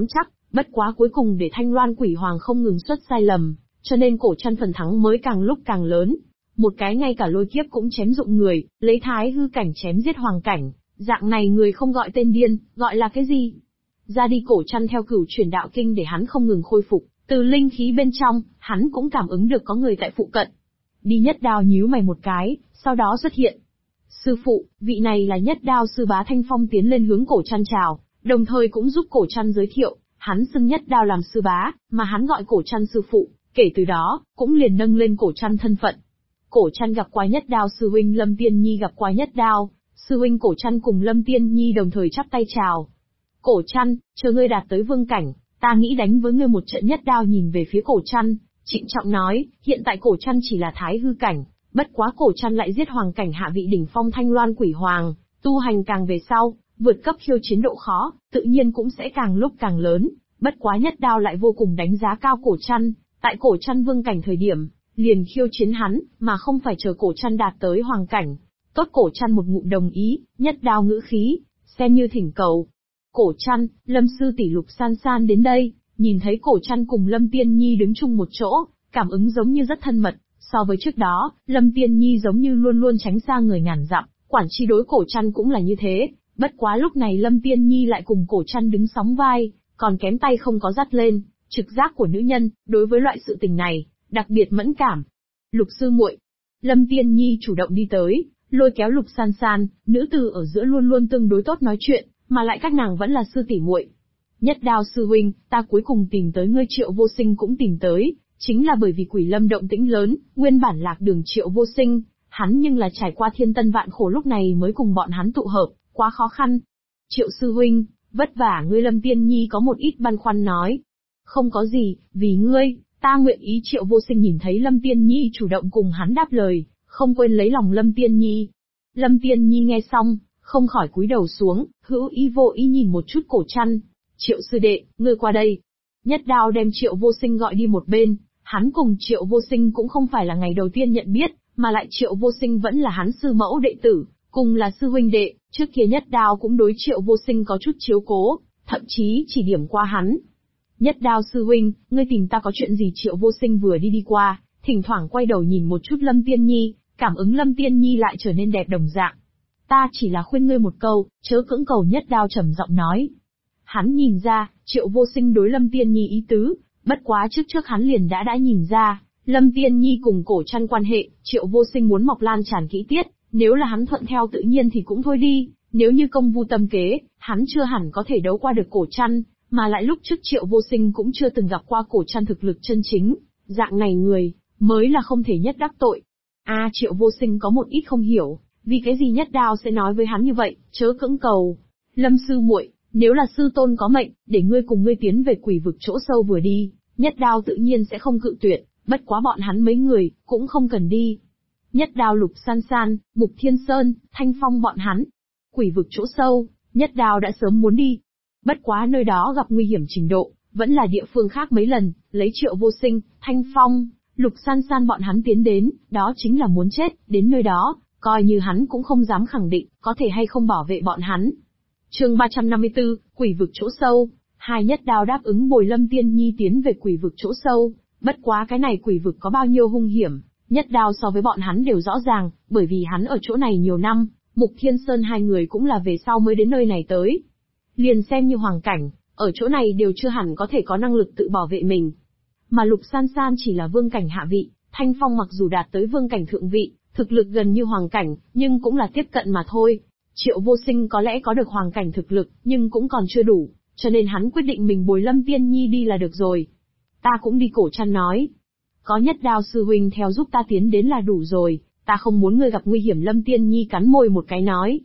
S1: Bất quá cuối cùng để Thanh Loan Quỷ Hoàng không ngừng xuất sai lầm, cho nên Cổ Trăn phần thắng mới càng lúc càng lớn. Một cái ngay cả lôi kiếp cũng chém dụng người, lấy thái hư cảnh chém giết hoàng cảnh, dạng này người không gọi tên điên, gọi là cái gì? Ra đi. Cổ Trăn theo Cửu Chuyển Đạo Kinh để hắn không ngừng khôi phục, từ linh khí bên trong, hắn cũng cảm ứng được có người tại phụ cận. Đi Nhất Đao nhíu mày một cái, sau đó xuất hiện. Sư phụ, vị này là Nhất Đao sư bá Thanh Phong tiến lên hướng Cổ Trăn chào, đồng thời cũng giúp Cổ Trăn giới thiệu, hắn xưng Nhất Đao làm sư bá, mà hắn gọi Cổ Trăn sư phụ, kể từ đó, cũng liền nâng lên Cổ Trăn thân phận. Cổ Trăn gặp qua Nhất Đao sư huynh, Lâm Tiên Nhi gặp qua Nhất Đao sư huynh. Cổ Trăn cùng Lâm Tiên Nhi đồng thời chắp tay chào. Cổ Trăn, chờ ngươi đạt tới vương cảnh, ta nghĩ đánh với ngươi một trận. Nhất Đao nhìn về phía Cổ Trăn, trịnh trọng nói, hiện tại Cổ Trăn chỉ là thái hư cảnh, bất quá Cổ Trăn lại giết hoàng cảnh hạ vị đỉnh phong Thanh Loan Quỷ Hoàng, tu hành càng về sau, vượt cấp khiêu chiến độ khó, tự nhiên cũng sẽ càng lúc càng lớn. Bất quá Nhất Đao lại vô cùng đánh giá cao Cổ Trăn, tại Cổ Trăn vương cảnh thời điểm, liền khiêu chiến hắn, mà không phải chờ Cổ Trăn đạt tới hoàng cảnh. Tốt. Cổ Trăn một ngụm đồng ý, Nhất Đao ngữ khí, xem như thỉnh cầu. Cổ Trăn, Lâm sư tỷ Lục San San đến đây, nhìn thấy Cổ Trăn cùng Lâm Tiên Nhi đứng chung một chỗ, cảm ứng giống như rất thân mật. So với trước đó, Lâm Tiên Nhi giống như luôn luôn tránh xa người ngàn dặm, quản chi đối Cổ Trăn cũng là như thế. Bất quá lúc này Lâm Tiên Nhi lại cùng Cổ Trăn đứng sóng vai, còn kém tay không có dắt lên. Trực giác của nữ nhân, đối với loại sự tình này, đặc biệt mẫn cảm. Lục sư muội. Lâm Tiên Nhi chủ động đi tới, lôi kéo Lục San San, nữ tử ở giữa luôn luôn tương đối tốt nói chuyện, mà lại các nàng vẫn là sư tỷ muội. Nhất Đao sư huynh, ta cuối cùng tìm tới ngươi. Triệu Vô Sinh cũng tìm tới, chính là bởi vì Quỷ Lâm động tĩnh lớn, nguyên bản lạc đường Triệu Vô Sinh, hắn nhưng là trải qua thiên tân vạn khổ lúc này mới cùng bọn hắn tụ hợp, quá khó khăn. Triệu sư huynh, vất vả ngươi. Lâm Tiên Nhi có một ít băn khoăn nói. Không có gì, vì ngươi, ta nguyện ý. Triệu Vô Sinh nhìn thấy Lâm Tiên Nhi chủ động cùng hắn đáp lời, không quên lấy lòng Lâm Tiên Nhi. Lâm Tiên Nhi nghe xong, không khỏi cúi đầu xuống, hữu ý vô ý nhìn một chút Cổ Trăn. Triệu sư đệ, ngươi qua đây. Nhất Đao đem Triệu Vô Sinh gọi đi một bên, hắn cùng Triệu Vô Sinh cũng không phải là ngày đầu tiên nhận biết, mà lại Triệu Vô Sinh vẫn là hắn sư mẫu đệ tử, cùng là sư huynh đệ, trước kia Nhất Đao cũng đối Triệu Vô Sinh có chút chiếu cố, thậm chí chỉ điểm qua hắn. Nhất Đao sư huynh, ngươi tìm ta có chuyện gì? Triệu Vô Sinh vừa đi qua, thỉnh thoảng quay đầu nhìn một chút Lâm Tiên Nhi, cảm ứng Lâm Tiên Nhi lại trở nên đẹp đồng dạng. Ta chỉ là khuyên ngươi một câu, chớ cưỡng cầu. Nhất Đao trầm giọng nói. Hắn nhìn ra, Triệu Vô Sinh đối Lâm Tiên Nhi ý tứ, bất quá trước hắn liền đã nhìn ra, Lâm Tiên Nhi cùng Cổ Trăn quan hệ, Triệu Vô Sinh muốn mọc lan tràn kỹ tiết, nếu là hắn thuận theo tự nhiên thì cũng thôi đi, nếu như công vu tâm kế, hắn chưa hẳn có thể đấu qua được Cổ Trăn, mà lại lúc trước Triệu Vô Sinh cũng chưa từng gặp qua Cổ Trăn thực lực chân chính, dạng này người, mới là không thể nhất đắc tội. Triệu Vô Sinh có một ít không hiểu, vì cái gì Nhất Đao sẽ nói với hắn như vậy, chớ cưỡng cầu. Lâm sư muội, nếu là sư tôn có mệnh, để ngươi cùng ngươi tiến về quỷ vực chỗ sâu vừa đi, Nhất Đao tự nhiên sẽ không cự tuyệt, bất quá bọn hắn mấy người, cũng không cần đi. Nhất Đao, Lục San San, Mục Thiên Sơn, Thanh Phong bọn hắn. Quỷ vực chỗ sâu, Nhất Đao đã sớm muốn đi. Bất quá nơi đó gặp nguy hiểm trình độ, vẫn là địa phương khác mấy lần, lấy Triệu Vô Sinh, Thanh Phong, Lục San San bọn hắn tiến đến, đó chính là muốn chết, đến nơi đó, coi như hắn cũng không dám khẳng định, có thể hay không bảo vệ bọn hắn. Chương 354, Quỷ vực chỗ sâu. Hai. Nhất Đao đáp ứng bồi Lâm Tiên Nhi tiến về quỷ vực chỗ sâu, bất quá cái này quỷ vực có bao nhiêu hung hiểm, Nhất Đao so với bọn hắn đều rõ ràng, bởi vì hắn ở chỗ này nhiều năm, Mục Thiên Sơn hai người cũng là về sau mới đến nơi này tới. Liền xem như hoàng cảnh, ở chỗ này đều chưa hẳn có thể có năng lực tự bảo vệ mình. Mà Lục San San chỉ là vương cảnh hạ vị, Thanh Phong mặc dù đạt tới vương cảnh thượng vị, thực lực gần như hoàng cảnh, nhưng cũng là tiếp cận mà thôi. Triệu Vô Sinh có lẽ có được hoàng cảnh thực lực, nhưng cũng còn chưa đủ, cho nên hắn quyết định mình bồi Lâm Tiên Nhi đi là được rồi. Ta cũng đi. Cổ Trăn nói. Có Nhất Đao sư huynh theo giúp ta tiến đến là đủ rồi, ta không muốn ngươi gặp nguy hiểm. Lâm Tiên Nhi cắn môi một cái nói.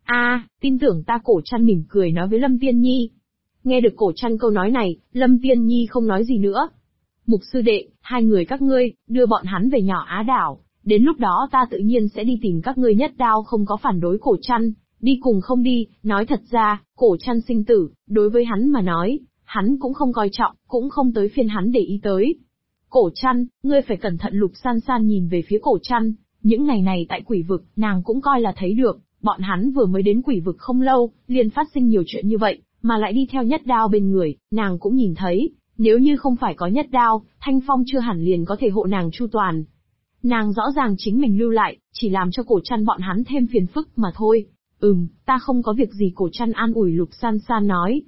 S1: Tin tưởng ta. Cổ Trăn mỉm cười nói với Lâm Tiên Nhi. Nghe được Cổ Trăn câu nói này, Lâm Tiên Nhi không nói gì nữa. Mục sư đệ, hai người các ngươi, đưa bọn hắn về nhỏ Á đảo, đến lúc đó ta tự nhiên sẽ đi tìm các ngươi. Nhất Đao không có phản đối Cổ Trăn, đi cùng không đi, nói thật ra, Cổ Trăn sinh tử, đối với hắn mà nói, hắn cũng không coi trọng, cũng không tới phiên hắn để ý tới. Cổ Trăn, ngươi phải cẩn thận. Lục San San nhìn về phía Cổ Trăn, những ngày này tại quỷ vực, nàng cũng coi là thấy được, bọn hắn vừa mới đến quỷ vực không lâu, liền phát sinh nhiều chuyện như vậy, mà lại đi theo Nhất Đao bên người, nàng cũng nhìn thấy, nếu như không phải có Nhất Đao, Thanh Phong chưa hẳn liền có thể hộ nàng chu toàn. Nàng rõ ràng chính mình lưu lại, chỉ làm cho Cổ Trăn bọn hắn thêm phiền phức mà thôi. Ta không có việc gì, Cổ Trăn an ủi Lục San San nói.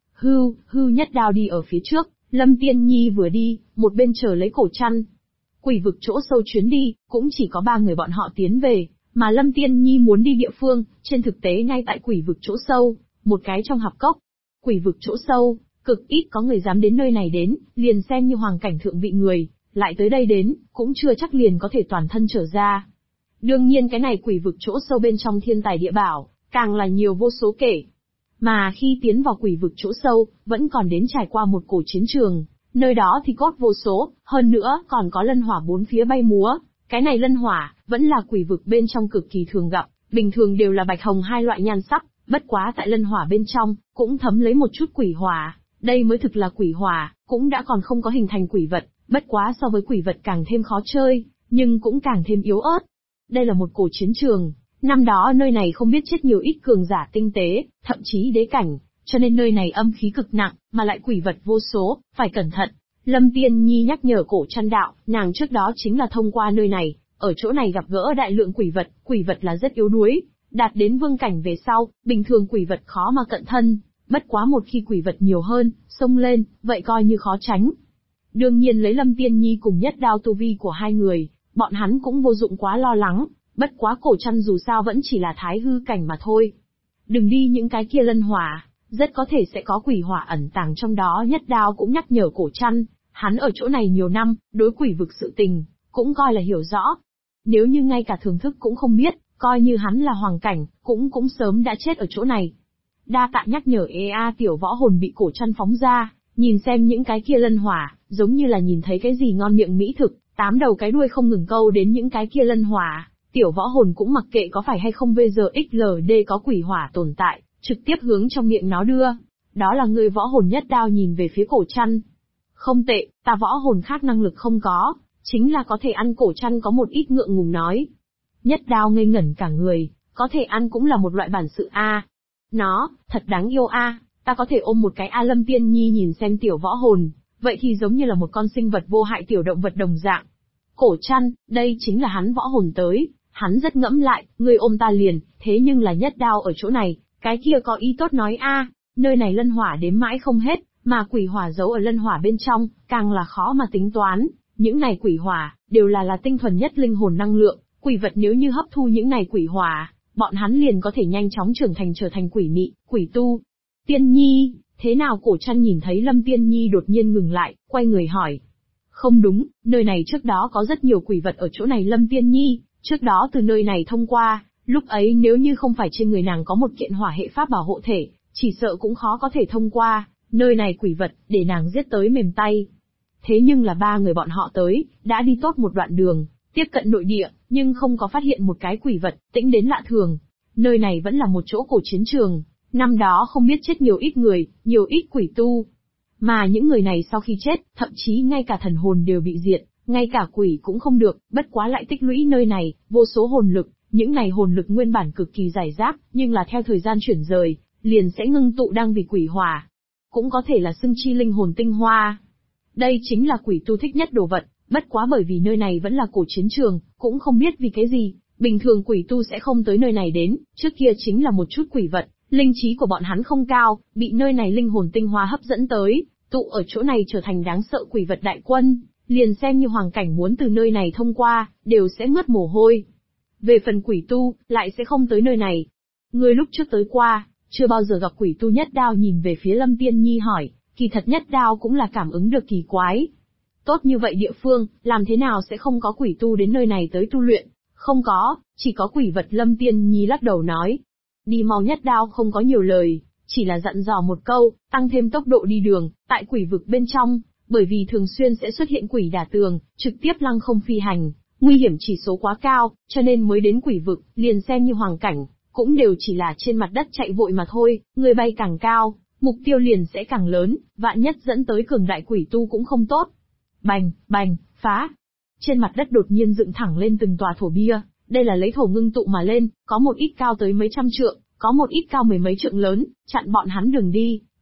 S1: Nhất Đao đi ở phía trước, Lâm Tiên Nhi vừa đi, một bên chờ lấy Cổ Trăn. Quỷ vực chỗ sâu chuyến đi, cũng chỉ có 3 người bọn họ tiến về, mà Lâm Tiên Nhi muốn đi địa phương, trên thực tế ngay tại quỷ vực chỗ sâu, một cái trong hạp cốc. Quỷ vực chỗ sâu, cực ít có người dám đến nơi này đến, liền xem như hoàng cảnh thượng vị người, lại tới đây đến, cũng chưa chắc liền có thể toàn thân trở ra. Đương nhiên cái này quỷ vực chỗ sâu bên trong thiên tài địa bảo, càng là nhiều vô số kể. Mà khi tiến vào quỷ vực chỗ sâu, vẫn còn đến trải qua một cổ chiến trường, nơi đó thì cốt vô số, hơn nữa còn có lân hỏa bốn phía bay múa. Cái này lân hỏa, vẫn là quỷ vực bên trong cực kỳ thường gặp, bình thường đều là bạch hồng hai loại nhan sắc, bất quá tại lân hỏa bên trong, cũng thấm lấy một chút quỷ hỏa. Đây mới thực là quỷ hỏa, cũng đã còn không có hình thành quỷ vật, bất quá so với quỷ vật càng thêm khó chơi, nhưng cũng càng thêm yếu ớt. Đây là một cổ chiến trường, năm đó nơi này không biết chết nhiều ít cường giả tinh tế, thậm chí đế cảnh, cho nên nơi này âm khí cực nặng, mà lại quỷ vật vô số, phải cẩn thận. Lâm Tiên Nhi nhắc nhở Cổ Trăn đạo, nàng trước đó chính là thông qua nơi này, ở chỗ này gặp gỡ đại lượng quỷ vật là rất yếu đuối, đạt đến vương cảnh về sau, bình thường quỷ vật khó mà cận thân, bất quá một khi quỷ vật nhiều hơn, xông lên, vậy coi như khó tránh. Đương nhiên lấy Lâm Tiên Nhi cùng Nhất Đao tu vi của hai người, bọn hắn cũng vô dụng quá lo lắng, bất quá Cổ Trăn dù sao vẫn chỉ là thái hư cảnh mà thôi. Đừng đi những cái kia lân hỏa, rất có thể sẽ có quỷ hỏa ẩn tàng trong đó. Nhất Đao cũng nhắc nhở Cổ Trăn, hắn ở chỗ này nhiều năm, đối quỷ vực sự tình, cũng coi là hiểu rõ. Nếu như ngay cả thưởng thức cũng không biết, coi như hắn là hoàng cảnh, cũng sớm đã chết ở chỗ này. Đa tạ nhắc nhở. Tiểu võ hồn bị Cổ Trăn phóng ra, nhìn xem những cái kia lân hỏa, giống như là nhìn thấy cái gì ngon miệng mỹ thực, 8 đầu cái đuôi không ngừng câu đến những cái kia lân hỏa. Tiểu võ hồn cũng mặc kệ có phải hay không VGXLD có quỷ hỏa tồn tại, trực tiếp hướng trong miệng nó đưa. Đó là người võ hồn. Nhất Đao nhìn về phía Cổ Trăn. Không tệ, ta võ hồn khác năng lực không có, chính là có thể ăn. Cổ Trăn có một ít ngượng ngùng nói. Nhất Đao ngây ngẩn cả người, có thể ăn cũng là một loại bản sự a. Nó, thật đáng yêu a, ta có thể ôm một cái a. Lâm Tiên Nhi nhìn xem tiểu võ hồn, vậy thì giống như là một con sinh vật vô hại tiểu động vật đồng dạng. Cổ Trăn, đây chính là hắn võ hồn tới, hắn rất ngẫm lại, ngươi ôm ta liền, thế nhưng là Nhất Đao ở chỗ này, cái kia có ý tốt nói a, nơi này lân hỏa đếm mãi không hết, mà quỷ hỏa giấu ở lân hỏa bên trong, càng là khó mà tính toán. Những này quỷ hỏa, đều là tinh thuần nhất linh hồn năng lượng, quỷ vật nếu như hấp thu những này quỷ hỏa, bọn hắn liền có thể nhanh chóng trưởng thành trở thành quỷ mị, quỷ tu. Tiên Nhi, thế nào? Cổ Trăn nhìn thấy Lâm Tiên Nhi đột nhiên ngừng lại, quay người hỏi. Không đúng, nơi này trước đó có rất nhiều quỷ vật ở chỗ này. Lâm Tiên Nhi, trước đó từ nơi này thông qua, lúc ấy nếu như không phải trên người nàng có một kiện hỏa hệ pháp bảo hộ thể, chỉ sợ cũng khó có thể thông qua, nơi này quỷ vật, để nàng giết tới mềm tay. Thế nhưng là 3 người bọn họ tới, đã đi tốt một đoạn đường, tiếp cận nội địa, nhưng không có phát hiện một cái quỷ vật, tĩnh đến lạ thường. Nơi này vẫn là một chỗ cổ chiến trường, năm đó không biết chết nhiều ít người, nhiều ít quỷ tu. Mà những người này sau khi chết, thậm chí ngay cả thần hồn đều bị diệt, ngay cả quỷ cũng không được, bất quá lại tích lũy nơi này, vô số hồn lực, những này hồn lực nguyên bản cực kỳ rải rác, nhưng là theo thời gian chuyển rời, liền sẽ ngưng tụ đang vì quỷ hỏa. Cũng có thể là xưng chi linh hồn tinh hoa. Đây chính là quỷ tu thích nhất đồ vật, bất quá bởi vì nơi này vẫn là cổ chiến trường, cũng không biết vì cái gì, bình thường quỷ tu sẽ không tới nơi này đến, trước kia chính là một chút quỷ vật, linh trí của bọn hắn không cao, bị nơi này linh hồn tinh hoa hấp dẫn tới, tụ ở chỗ này trở thành đáng sợ quỷ vật đại quân, liền xem như hoàng cảnh muốn từ nơi này thông qua, đều sẽ mướt mồ hôi. Về phần quỷ tu, lại sẽ không tới nơi này. Người lúc trước tới qua, chưa bao giờ gặp quỷ tu. Nhất Đao nhìn về phía Lâm Tiên Nhi hỏi, kỳ thật Nhất Đao cũng là cảm ứng được kỳ quái. Tốt như vậy địa phương, làm thế nào sẽ không có quỷ tu đến nơi này tới tu luyện? Không có, chỉ có quỷ vật. Lâm Tiên Nhi lắc đầu nói. Đi mau. Nhất Đao không có nhiều lời, chỉ là dặn dò một câu, tăng thêm tốc độ đi đường, tại quỷ vực bên trong, bởi vì thường xuyên sẽ xuất hiện quỷ đả tường, trực tiếp lăng không phi hành, nguy hiểm chỉ số quá cao, cho nên mới đến quỷ vực, liền xem như hoàng cảnh, cũng đều chỉ là trên mặt đất chạy vội mà thôi, người bay càng cao, mục tiêu liền sẽ càng lớn, vạn nhất dẫn tới cường đại quỷ tu cũng không tốt. Bành, bành, phá. Trên mặt đất đột nhiên dựng thẳng lên từng tòa thổ bia, đây là lấy thổ ngưng tụ mà lên, có một ít cao tới mấy trăm trượng, có một ít cao mười mấy trượng lớn, chặn bọn hắn đường đi,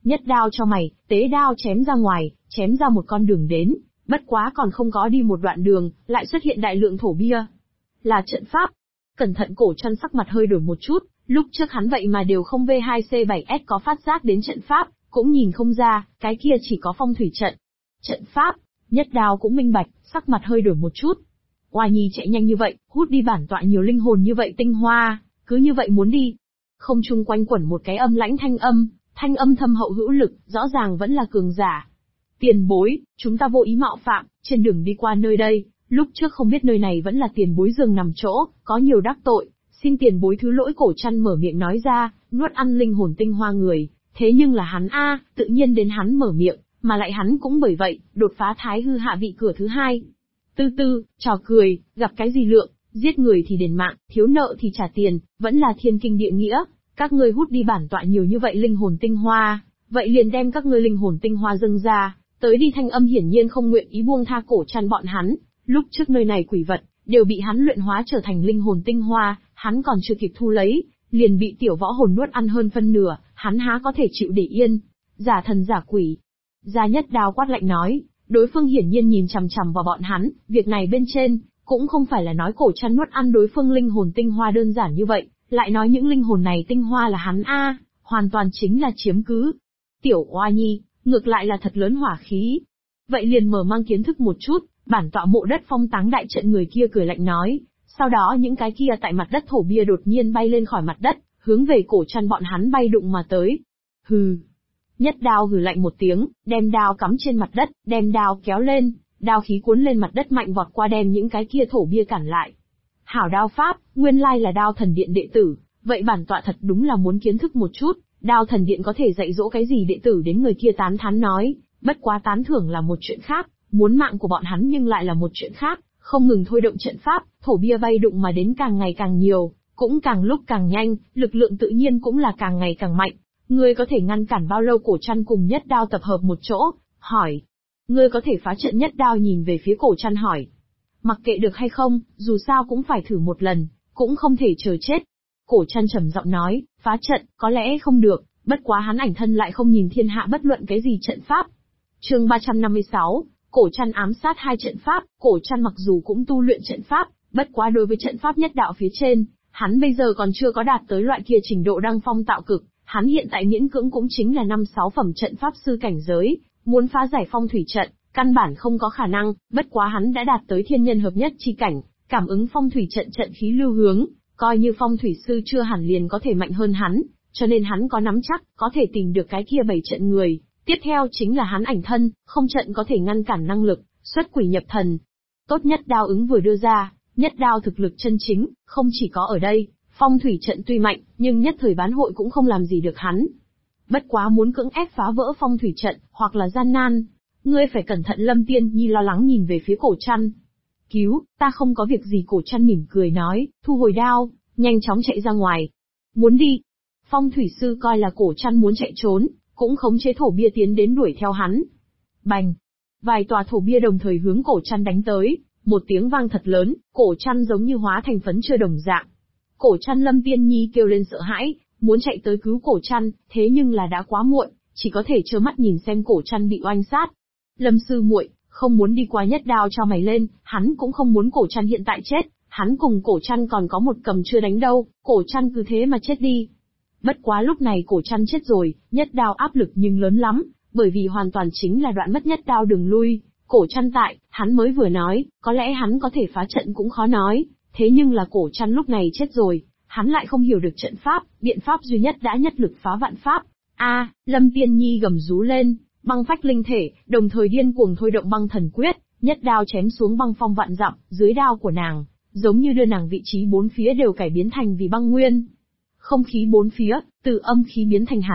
S1: Nhất đao cho mày, tế đao chém ra ngoài, chém ra một con đường đến, bất quá còn không có đi một đoạn đường, lại xuất hiện đại lượng thổ bia. Là trận pháp. Cẩn thận Cổ Trăn sắc mặt hơi đổi một chút, lúc trước hắn vậy mà đều không V2C7S có phát giác đến trận pháp, cũng nhìn không ra, cái kia chỉ có phong thủy trận. Trận pháp, Nhất đao cũng minh bạch, sắc mặt hơi đổi một chút. Oa Nhi chạy nhanh như vậy, hút đi bản tọa nhiều linh hồn như vậy tinh hoa, cứ như vậy muốn đi. Không trung quanh quẩn một cái âm lãnh thanh âm thâm hậu hữu lực, rõ ràng vẫn là cường giả. Tiền bối, chúng ta vô ý mạo phạm, trên đường đi qua nơi đây, lúc trước không biết nơi này vẫn là tiền bối giường nằm chỗ, có nhiều đắc tội, xin tiền bối thứ lỗi. Cổ Trăn mở miệng nói ra, nuốt ăn linh hồn tinh hoa người, thế nhưng là hắn tự nhiên đến hắn mở miệng, mà lại hắn cũng bởi vậy, đột phá thái hư hạ vị cửa thứ 2. Trò cười, gặp cái gì lượng, giết người thì đền mạng, thiếu nợ thì trả tiền, vẫn là thiên kinh địa nghĩa, các ngươi hút đi bản tọa nhiều như vậy linh hồn tinh hoa, vậy liền đem các ngươi linh hồn tinh hoa dâng ra, tới đi. Thanh âm hiển nhiên không nguyện ý buông tha Cổ Trăn bọn hắn, lúc trước nơi này quỷ vật, đều bị hắn luyện hóa trở thành linh hồn tinh hoa, hắn còn chưa kịp thu lấy, liền bị tiểu võ hồn nuốt ăn hơn phân nửa, hắn há có thể chịu để yên. Giả thần giả quỷ. Gia Nhất đao quát lạnh nói, đối phương hiển nhiên nhìn chằm chằm vào bọn hắn, việc này bên trên, cũng không phải là nói Cổ Trăn nuốt ăn đối phương linh hồn tinh hoa đơn giản như vậy, lại nói những linh hồn này tinh hoa là hắn hoàn toàn chính là chiếm cứ. Tiểu Oa Nhi, ngược lại là thật lớn hỏa khí. Vậy liền mở mang kiến thức một chút, bản tọa Mộ Đất Phong Táng đại trận. Người kia cười lạnh nói, sau đó những cái kia tại mặt đất thổ bia đột nhiên bay lên khỏi mặt đất, hướng về Cổ Trăn bọn hắn bay đụng mà tới. Hừ. Nhất đao hừ lạnh một tiếng, đem đao cắm trên mặt đất, đem đao kéo lên, đao khí cuốn lên mặt đất mạnh vọt qua đem những cái kia thổ bia cản lại. Hảo đao pháp, nguyên lai là Đao Thần Điện đệ tử, vậy bản tọa thật đúng là muốn kiến thức một chút, Đao Thần Điện có thể dạy dỗ cái gì đệ tử đến. Người kia tán thán nói, bất quá tán thưởng là một chuyện khác, muốn mạng của bọn hắn nhưng lại là một chuyện khác, không ngừng thôi động trận pháp, thổ bia bay đụng mà đến càng ngày càng nhiều, cũng càng lúc càng nhanh, lực lượng tự nhiên cũng là càng ngày càng mạnh. Ngươi có thể ngăn cản bao lâu? Cổ Trăn cùng Nhất đao tập hợp một chỗ, hỏi. Ngươi có thể phá trận? Nhất đao nhìn về phía Cổ Trăn hỏi. Mặc kệ được hay không, dù sao cũng phải thử một lần, cũng không thể chờ chết. Cổ Trăn trầm giọng nói, phá trận, có lẽ không được, bất quá hắn ảnh thân lại không nhìn thiên hạ bất luận cái gì trận pháp. Chương 356, Cổ Trăn ám sát 2 trận pháp. Cổ Trăn mặc dù cũng tu luyện trận pháp, bất quá đối với trận pháp nhất đạo phía trên, hắn bây giờ còn chưa có đạt tới loại kia trình độ đăng phong tạo cực, hắn hiện tại miễn cưỡng cũng chính là 5-6 phẩm trận pháp sư cảnh giới, muốn phá giải phong thủy trận, căn bản không có khả năng, bất quá hắn đã đạt tới thiên nhân hợp nhất chi cảnh, cảm ứng phong thủy trận trận khí lưu hướng, coi như phong thủy sư chưa hẳn liền có thể mạnh hơn hắn, cho nên hắn có nắm chắc, có thể tìm được cái kia 7 trận người. Tiếp theo chính là hắn ảnh thân, không trận có thể ngăn cản năng lực, xuất quỷ nhập thần. Tốt Nhất đao ứng vừa đưa ra, Nhất đao thực lực chân chính, không chỉ có ở đây, phong thủy trận tuy mạnh, nhưng nhất thời bán hội cũng không làm gì được hắn. Bất quá muốn cưỡng ép phá vỡ phong thủy trận, hoặc là gian nan. Ngươi phải cẩn thận. Lâm Tiên Nhi lo lắng nhìn về phía Cổ Trăn. Cứu, ta không có việc gì. Cổ Trăn mỉm cười nói, thu hồi đao, nhanh chóng chạy ra ngoài. Muốn đi. Phong thủy sư coi là Cổ Trăn muốn chạy trốn, cũng khống chế thổ bia tiến đến đuổi theo hắn. Bành! Vài tòa thổ bia đồng thời hướng Cổ Trăn đánh tới, một tiếng vang thật lớn, Cổ Trăn giống như hóa thành phấn chưa đồng dạng. Cổ Trăn. Lâm Tiên Nhi kêu lên sợ hãi, muốn chạy tới cứu Cổ Trăn, thế nhưng là đã quá muộn, chỉ có thể trơ mắt nhìn xem Cổ Trăn bị oanh sát. Lâm sư muội, không muốn đi qua. Nhất đao cho mày lên, hắn cũng không muốn Cổ Trăn hiện tại chết, hắn cùng Cổ Trăn còn có một cầm chưa đánh đâu, Cổ Trăn cứ thế mà chết đi. Bất quá lúc này Cổ Trăn chết rồi, Nhất đao áp lực nhưng lớn lắm, bởi vì hoàn toàn chính là đoạn mất Nhất đao đường lui. Cổ Trăn tại, hắn mới vừa nói, có lẽ hắn có thể phá trận cũng khó nói, thế nhưng là Cổ Trăn lúc này chết rồi, hắn lại không hiểu được trận pháp, biện pháp duy nhất đã nhất lực phá vạn pháp. Lâm Tiên Nhi gầm rú lên, băng phách linh thể, đồng thời điên cuồng thôi động băng thần quyết, nhất đao chém xuống băng phong vạn dặm, dưới đao của nàng, giống như đưa nàng vị trí bốn phía đều cải biến thành vì băng nguyên. Không khí bốn phía, từ âm khí biến thành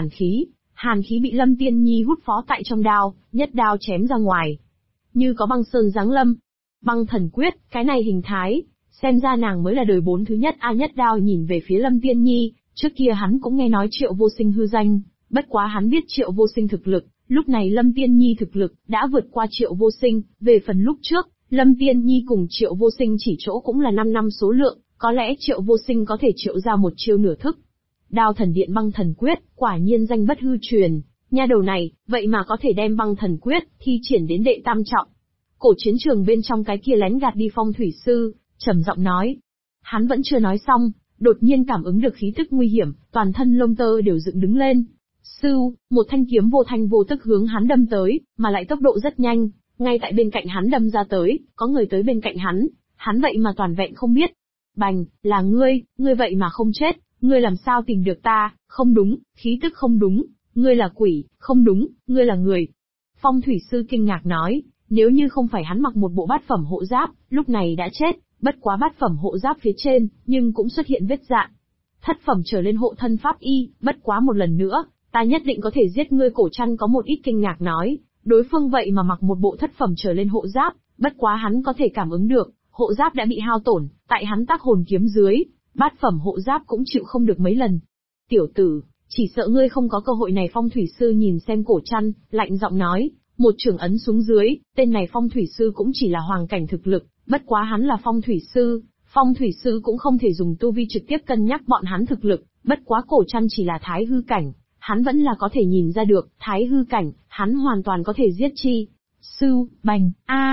S1: hàn khí bị Lâm Tiên Nhi hút phó tại trong đao, nhất đao chém ra ngoài. Như có băng sơn giáng lâm. Băng thần quyết, cái này hình thái, xem ra nàng mới là đời 4 thứ nhất. Nhất đao nhìn về phía Lâm Tiên Nhi, trước kia hắn cũng nghe nói Triệu Vô Sinh hư danh, bất quá hắn biết Triệu Vô Sinh thực lực, lúc này Lâm Tiên Nhi thực lực đã vượt qua Triệu Vô Sinh. Về phần lúc trước, Lâm Tiên Nhi cùng Triệu Vô Sinh chỉ chỗ cũng là 5 năm số lượng, có lẽ Triệu Vô Sinh có thể triệu ra một chiêu nửa thức. Đao Thần Điện băng thần quyết, quả nhiên danh bất hư truyền, Nha đầu này, vậy mà có thể đem băng thần quyết, thi triển đến đệ tam trọng. Cổ chiến trường bên trong cái kia lén gạt đi phong thủy sư, trầm giọng nói. Hắn vẫn chưa nói xong, đột nhiên cảm ứng được khí tức nguy hiểm, toàn thân lông tơ đều dựng đứng lên. Sưu, một thanh kiếm vô thanh vô tức hướng hắn đâm tới, mà lại tốc độ rất nhanh, ngay tại bên cạnh hắn đâm ra tới, có người tới bên cạnh hắn vậy mà toàn vẹn không biết. Bành, là ngươi vậy mà không chết, ngươi làm sao tìm được ta, không đúng, khí tức không đúng, ngươi là quỷ, không đúng, ngươi là người. Phong thủy sư kinh ngạc nói, nếu như không phải hắn mặc một bộ bát phẩm hộ giáp, lúc này đã chết, bất quá bát phẩm hộ giáp phía trên, nhưng cũng xuất hiện vết dạn. Thất phẩm trở lên hộ thân pháp y, bất quá một lần nữa, ta nhất định có thể giết ngươi. Cổ Trăn có một ít kinh ngạc nói, đối phương vậy mà mặc một bộ thất phẩm trở lên hộ giáp, bất quá hắn có thể cảm ứng được, hộ giáp đã bị hao tổn, tại hắn tác hồn kiếm dưới, bát phẩm hộ giáp cũng chịu không được mấy lần. Tiểu tử, chỉ sợ ngươi không có cơ hội này. Phong thủy sư nhìn xem Cổ Trăn, lạnh giọng nói, một chưởng ấn xuống dưới, tên này phong thủy sư cũng chỉ là hoàng cảnh thực lực, bất quá hắn là phong thủy sư cũng không thể dùng tu vi trực tiếp cân nhắc bọn hắn thực lực, bất quá Cổ Trăn chỉ là thái hư cảnh, hắn vẫn là có thể nhìn ra được, thái hư cảnh, hắn hoàn toàn có thể giết chi. Sưu, bành,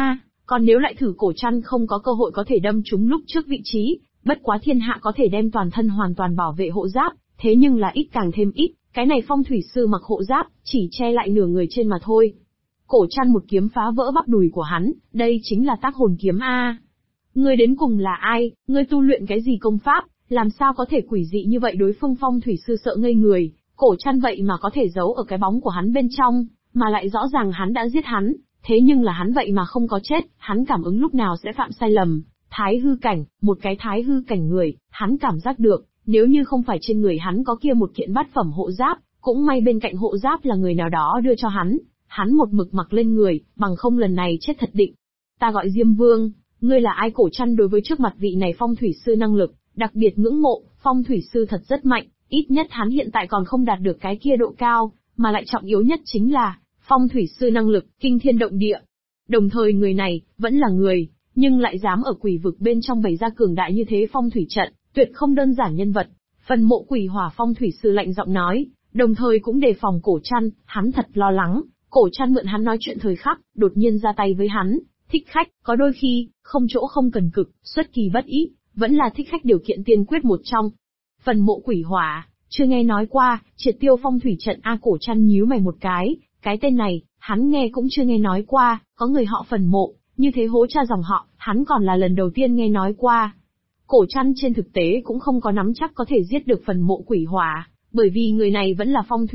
S1: còn nếu lại thử Cổ Trăn không có cơ hội có thể đâm trúng lúc trước vị trí, bất quá thiên hạ có thể đem toàn thân hoàn toàn bảo vệ hộ giáp, thế nhưng là ít càng thêm ít, cái này phong thủy sư mặc hộ giáp, chỉ che lại nửa người trên mà thôi. Cổ Trăn một kiếm phá vỡ bắp đùi của hắn, đây chính là tác hồn kiếm a. Ngươi đến cùng là ai, ngươi tu luyện cái gì công pháp, làm sao có thể quỷ dị như vậy? Đối phương phong thủy sư sợ ngây người, Cổ Trăn vậy mà có thể giấu ở cái bóng của hắn bên trong, mà lại rõ ràng hắn đã giết hắn, thế nhưng là hắn vậy mà không có chết, hắn cảm ứng lúc nào sẽ phạm sai lầm. Thái hư cảnh, một cái thái hư cảnh người, hắn cảm giác được, nếu như không phải trên người hắn có kia một kiện bát phẩm hộ giáp, cũng may bên cạnh hộ giáp là người nào đó đưa cho hắn một mực mặc lên người, bằng không lần này chết thật định. Ta gọi Diêm Vương, ngươi là ai? Cổ Trăn đối với trước mặt vị này phong thủy sư năng lực, đặc biệt ngưỡng mộ, phong thủy sư thật rất mạnh, ít nhất hắn hiện tại còn không đạt được cái kia độ cao, mà lại trọng yếu nhất chính là, phong thủy sư năng lực, kinh thiên động địa. Đồng thời người này, vẫn là người, nhưng lại dám ở quỷ vực bên trong bày ra cường đại như thế phong thủy trận, tuyệt không đơn giản nhân vật. Phần Mộ Quỷ Hỏa phong thủy sư lạnh giọng nói, đồng thời cũng đề phòng Cổ Trăn, hắn thật lo lắng, Cổ Trăn mượn hắn nói chuyện thời khắc, đột nhiên ra tay với hắn. Thích khách, có đôi khi, không chỗ không cần cực, xuất kỳ bất ý, vẫn là thích khách điều kiện tiên quyết một trong. Phần Mộ Quỷ Hỏa, chưa nghe nói qua, triệt tiêu phong thủy trận a. Cổ Trăn nhíu mày một cái tên này, hắn nghe cũng chưa nghe nói qua, có người họ Phần Mộ, như thế hố cha dòng họ, hắn còn là lần đầu tiên nghe nói qua. Cổ Trăn trên thực tế cũng không có nắm chắc có thể giết được Phần Mộ Quỷ Hỏa, bởi vì người này vẫn là phong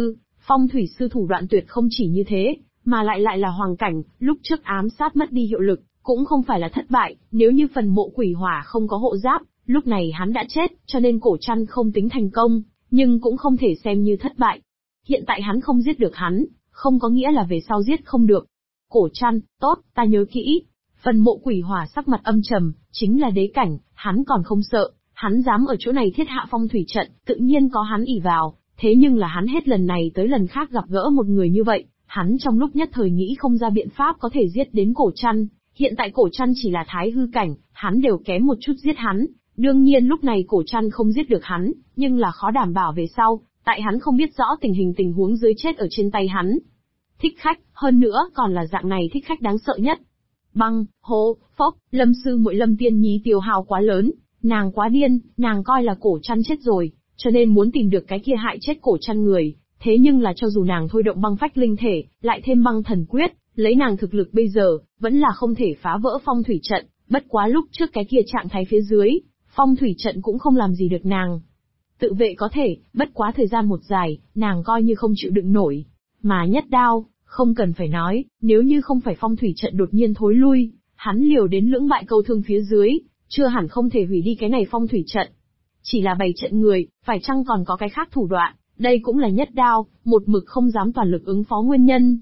S1: thủy sư thủ đoạn tuyệt không chỉ như thế, mà lại là hoàng cảnh, lúc trước ám sát mất đi hiệu lực, cũng không phải là thất bại, nếu như Phần Mộ Quỷ Hỏa không có hộ giáp, lúc này hắn đã chết, cho nên Cổ Trăn không tính thành công, nhưng cũng không thể xem như thất bại. Hiện tại hắn không giết được hắn, không có nghĩa là về sau giết không được. Cổ Trăn, tốt, ta nhớ kỹ. Phần Mộ Quỷ Hỏa sắc mặt âm trầm, chính là đế cảnh, hắn còn không sợ, hắn dám ở chỗ này thiết hạ phong thủy trận, tự nhiên có hắn ỷ vào, thế nhưng là hắn hết lần này tới lần khác gặp gỡ một người như vậy, hắn trong lúc nhất thời nghĩ không ra biện pháp có thể giết đến Cổ Trăn. Hiện tại Cổ Trăn chỉ là thái hư cảnh, hắn đều kém một chút giết hắn, đương nhiên lúc này Cổ Trăn không giết được hắn, nhưng là khó đảm bảo về sau, tại hắn không biết rõ tình huống dưới chết ở trên tay hắn. Thích khách, hơn nữa còn là dạng này thích khách đáng sợ nhất. Băng, hố, phốc, Lâm sư muội Lâm Tiên Nhi tiêu hao quá lớn, nàng quá điên, nàng coi là Cổ Trăn chết rồi, cho nên muốn tìm được cái kia hại chết Cổ Trăn người, thế nhưng là cho dù nàng thôi động băng phách linh thể, lại thêm băng thần quyết, lấy nàng thực lực bây giờ, vẫn là không thể phá vỡ phong thủy trận, bất quá lúc trước cái kia trạng thái phía dưới, phong thủy trận cũng không làm gì được nàng. Tự vệ có thể, bất quá thời gian một dài, nàng coi như không chịu đựng nổi, mà nhất đao, không cần phải nói, nếu như không phải phong thủy trận đột nhiên thối lui, hắn liều đến lưỡng bại câu thương phía dưới, chưa hẳn không thể hủy đi cái này phong thủy trận. Chỉ là bày trận người, phải chăng còn có cái khác thủ đoạn, đây cũng là nhất đao, một mực không dám toàn lực ứng phó nguyên nhân.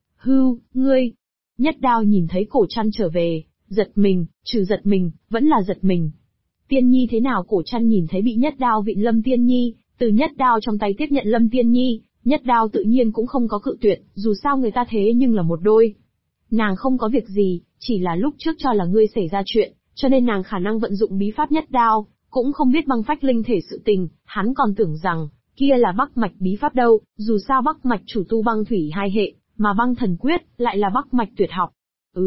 S1: Ngươi! Nhất đao nhìn thấy Cổ Trăn trở về, giật mình, vẫn là giật mình. Tiên Nhi thế nào? Cổ Trăn nhìn thấy bị nhất đao vịn Lâm Tiên Nhi, từ nhất đao trong tay tiếp nhận Lâm Tiên Nhi, nhất đao tự nhiên cũng không có cự tuyệt, dù sao người ta thế nhưng là một đôi. Nàng không có việc gì, chỉ là lúc trước cho là ngươi xảy ra chuyện, cho nên nàng khả năng vận dụng bí pháp nhất đao, cũng không biết băng phách linh thể sự tình, hắn còn tưởng rằng, Kia là Bắc mạch bí pháp đâu, dù sao Bắc mạch chủ tu băng thủy hai hệ, mà băng thần quyết lại là Bắc mạch tuyệt học.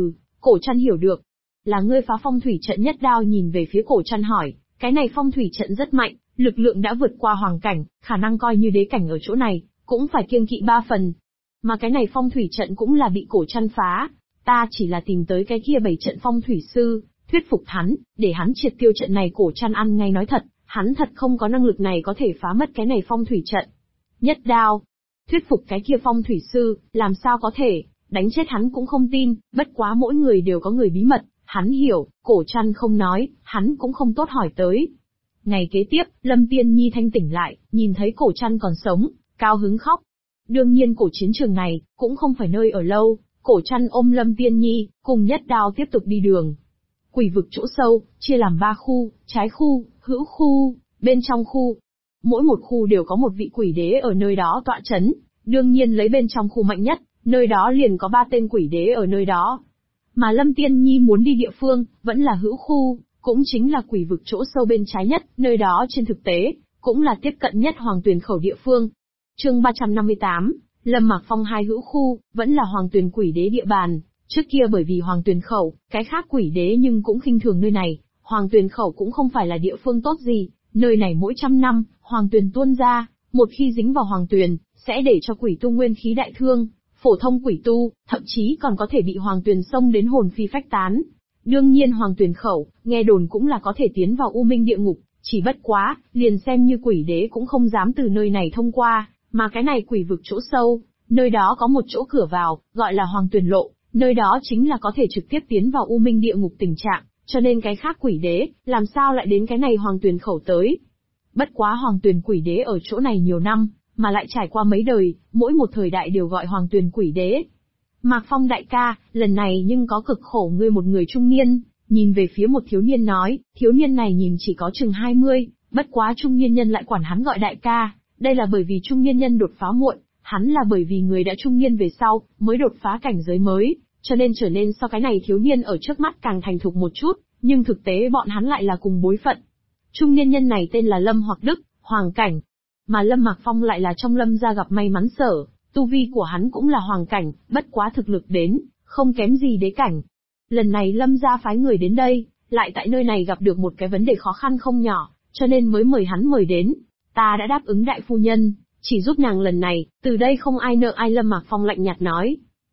S1: Cổ Trăn hiểu được. Là ngươi phá phong thủy trận nhất đao nhìn về phía Cổ Trăn hỏi, cái này phong thủy trận rất mạnh, lực lượng đã vượt qua hoàng cảnh, khả năng coi như đế cảnh ở chỗ này, cũng phải kiêng kỵ 3 phần. Mà cái này phong thủy trận cũng là bị Cổ Trăn phá, ta chỉ là tìm tới cái kia 7 trận phong thủy sư, thuyết phục hắn, để hắn triệt tiêu trận này. Cổ Trăn ăn ngay nói thật, hắn thật không có năng lực này có thể phá mất cái này phong thủy trận. Nhất đao, thuyết phục cái kia phong thủy sư, làm sao có thể, đánh chết hắn cũng không tin, bất quá mỗi người đều có người bí mật, hắn hiểu, Cổ Trăn không nói, hắn cũng không tốt hỏi tới. Ngày kế tiếp, Lâm Tiên Nhi thanh tỉnh lại, nhìn thấy Cổ Trăn còn sống, cao hứng khóc. Đương nhiên cổ chiến trường này, cũng không phải nơi ở lâu, Cổ Trăn ôm Lâm Tiên Nhi, cùng Nhất Đao tiếp tục đi đường. Quỷ vực chỗ sâu, chia làm 3 khu, trái khu, hữu khu, bên trong khu. Mỗi một khu đều có một vị quỷ đế ở nơi đó tọa chấn, đương nhiên lấy bên trong khu mạnh nhất, nơi đó liền có 3 tên quỷ đế ở nơi đó. Mà Lâm Tiên Nhi muốn đi địa phương, vẫn là hữu khu, cũng chính là quỷ vực chỗ sâu bên trái nhất, nơi đó trên thực tế, cũng là tiếp cận nhất Hoàng Tuyền Khẩu địa phương. Chương 358, Lâm Mạc Phong hai hữu khu, vẫn là Hoàng Tuyền quỷ đế địa bàn. Trước kia bởi vì Hoàng Tuyền Khẩu, cái khác quỷ đế nhưng cũng khinh thường nơi này, Hoàng Tuyền Khẩu cũng không phải là địa phương tốt gì, nơi này mỗi trăm năm, Hoàng Tuyền tuôn ra, một khi dính vào Hoàng Tuyền, sẽ để cho quỷ tu nguyên khí đại thương, phổ thông quỷ tu, thậm chí còn có thể bị Hoàng Tuyền xông đến hồn phi phách tán. Đương nhiên Hoàng Tuyền Khẩu, nghe đồn cũng là có thể tiến vào U Minh địa ngục, chỉ bất quá, liền xem như quỷ đế cũng không dám từ nơi này thông qua, mà cái này quỷ vực chỗ sâu, nơi đó có một chỗ cửa vào, gọi là Hoàng Tuyền lộ, nơi đó chính là có thể trực tiếp tiến vào U Minh địa ngục tình trạng, cho nên cái khác quỷ đế, làm sao lại đến cái này Hoàng Tuyền Khẩu tới. Bất quá Hoàng Tuyền quỷ đế ở chỗ này nhiều năm, mà lại trải qua mấy đời, mỗi một thời đại đều gọi Hoàng Tuyền quỷ đế. Mạc Phong đại ca, lần này nhưng có cực khổ ngươi. Một người trung niên, nhìn về phía một thiếu niên nói, thiếu niên này nhìn chỉ có chừng 20, bất quá trung niên nhân lại quản hắn gọi đại ca, đây là bởi vì trung niên nhân đột phá muộn, hắn là bởi vì người đã trung niên về sau, mới đột phá cảnh giới mới, cho nên trở nên so cái này thiếu niên ở trước mắt càng thành thục một chút, nhưng thực tế bọn hắn lại là cùng bối phận. Trung niên nhân này tên là Lâm Hoặc Đức, hoàng cảnh, mà Lâm Mạc Phong lại là trong Lâm gia gặp may mắn sở, tu vi của hắn cũng là hoàng cảnh, bất quá thực lực đến, không kém gì đế cảnh. Lần này Lâm gia phái người đến đây, lại tại nơi này gặp được một cái vấn đề khó khăn không nhỏ, cho nên mới mời hắn mời đến. Ta đã đáp ứng đại phu nhân, chỉ giúp nàng lần này, từ đây không ai nợ ai. Lâm Mạc Phong lạnh nhạt nói.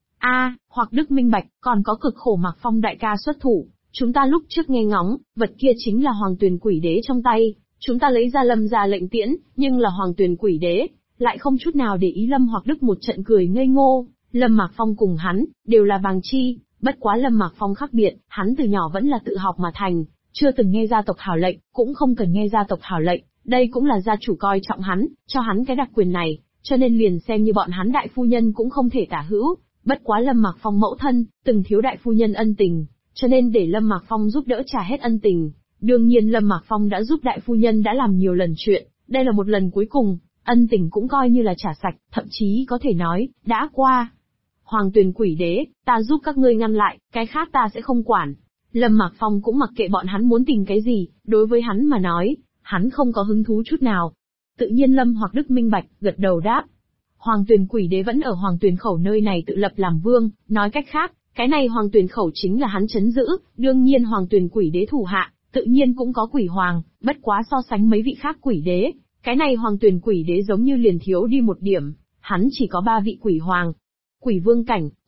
S1: Hoặc Đức minh bạch, còn có cực khổ Mạc Phong đại ca xuất thủ, chúng ta lúc trước nghe ngóng, vật kia chính là Hoàng Tuyền quỷ đế trong tay, chúng ta lấy ra Lâm gia lệnh tiễn, nhưng là Hoàng Tuyền quỷ đế, lại không chút nào để ý. Lâm Hoặc Đức một trận cười ngây ngô, Lâm Mạc Phong cùng hắn, đều là bàng chi, bất quá Lâm Mạc Phong khác biệt, hắn từ nhỏ vẫn là tự học mà thành, chưa từng nghe gia tộc hảo lệnh, cũng không cần nghe gia tộc hảo lệnh, đây cũng là gia chủ coi trọng hắn, cho hắn cái đặc quyền này, cho nên liền xem như bọn hắn đại phu nhân cũng không thể tả hữu, bất quá Lâm Mạc Phong mẫu thân, từng thiếu đại phu nhân ân tình, cho nên để Lâm Mạc Phong giúp đỡ trả hết ân tình. Đương nhiên Lâm Mạc Phong đã giúp đại phu nhân đã làm nhiều lần chuyện, đây là một lần cuối cùng, ân tình cũng coi như là trả sạch, thậm chí có thể nói, đã qua. Hoàng Tuyền quỷ đế, ta giúp các ngươi ngăn lại, cái khác ta sẽ không quản. Lâm Mạc Phong cũng mặc kệ bọn hắn muốn tìm cái gì, đối với hắn mà nói, hắn không có hứng thú chút nào. Tự nhiên Lâm Hoặc Đức minh bạch, gật đầu đáp. Hoàng Tuyền quỷ đế vẫn ở Hoàng Tuyền Khẩu nơi này tự lập làm vương, nói cách khác, cái này Hoàng Tuyền Khẩu chính là hắn trấn giữ, đương nhiên Hoàng Tuyền quỷ đế thủ hạ, tự nhiên cũng có quỷ hoàng, bất quá so sánh mấy vị khác quỷ đế, cái này Hoàng Tuyền quỷ đế giống như liền thiếu đi một điểm, hắn chỉ có 3 vị quỷ hoàng. Quỷ vương cảnh,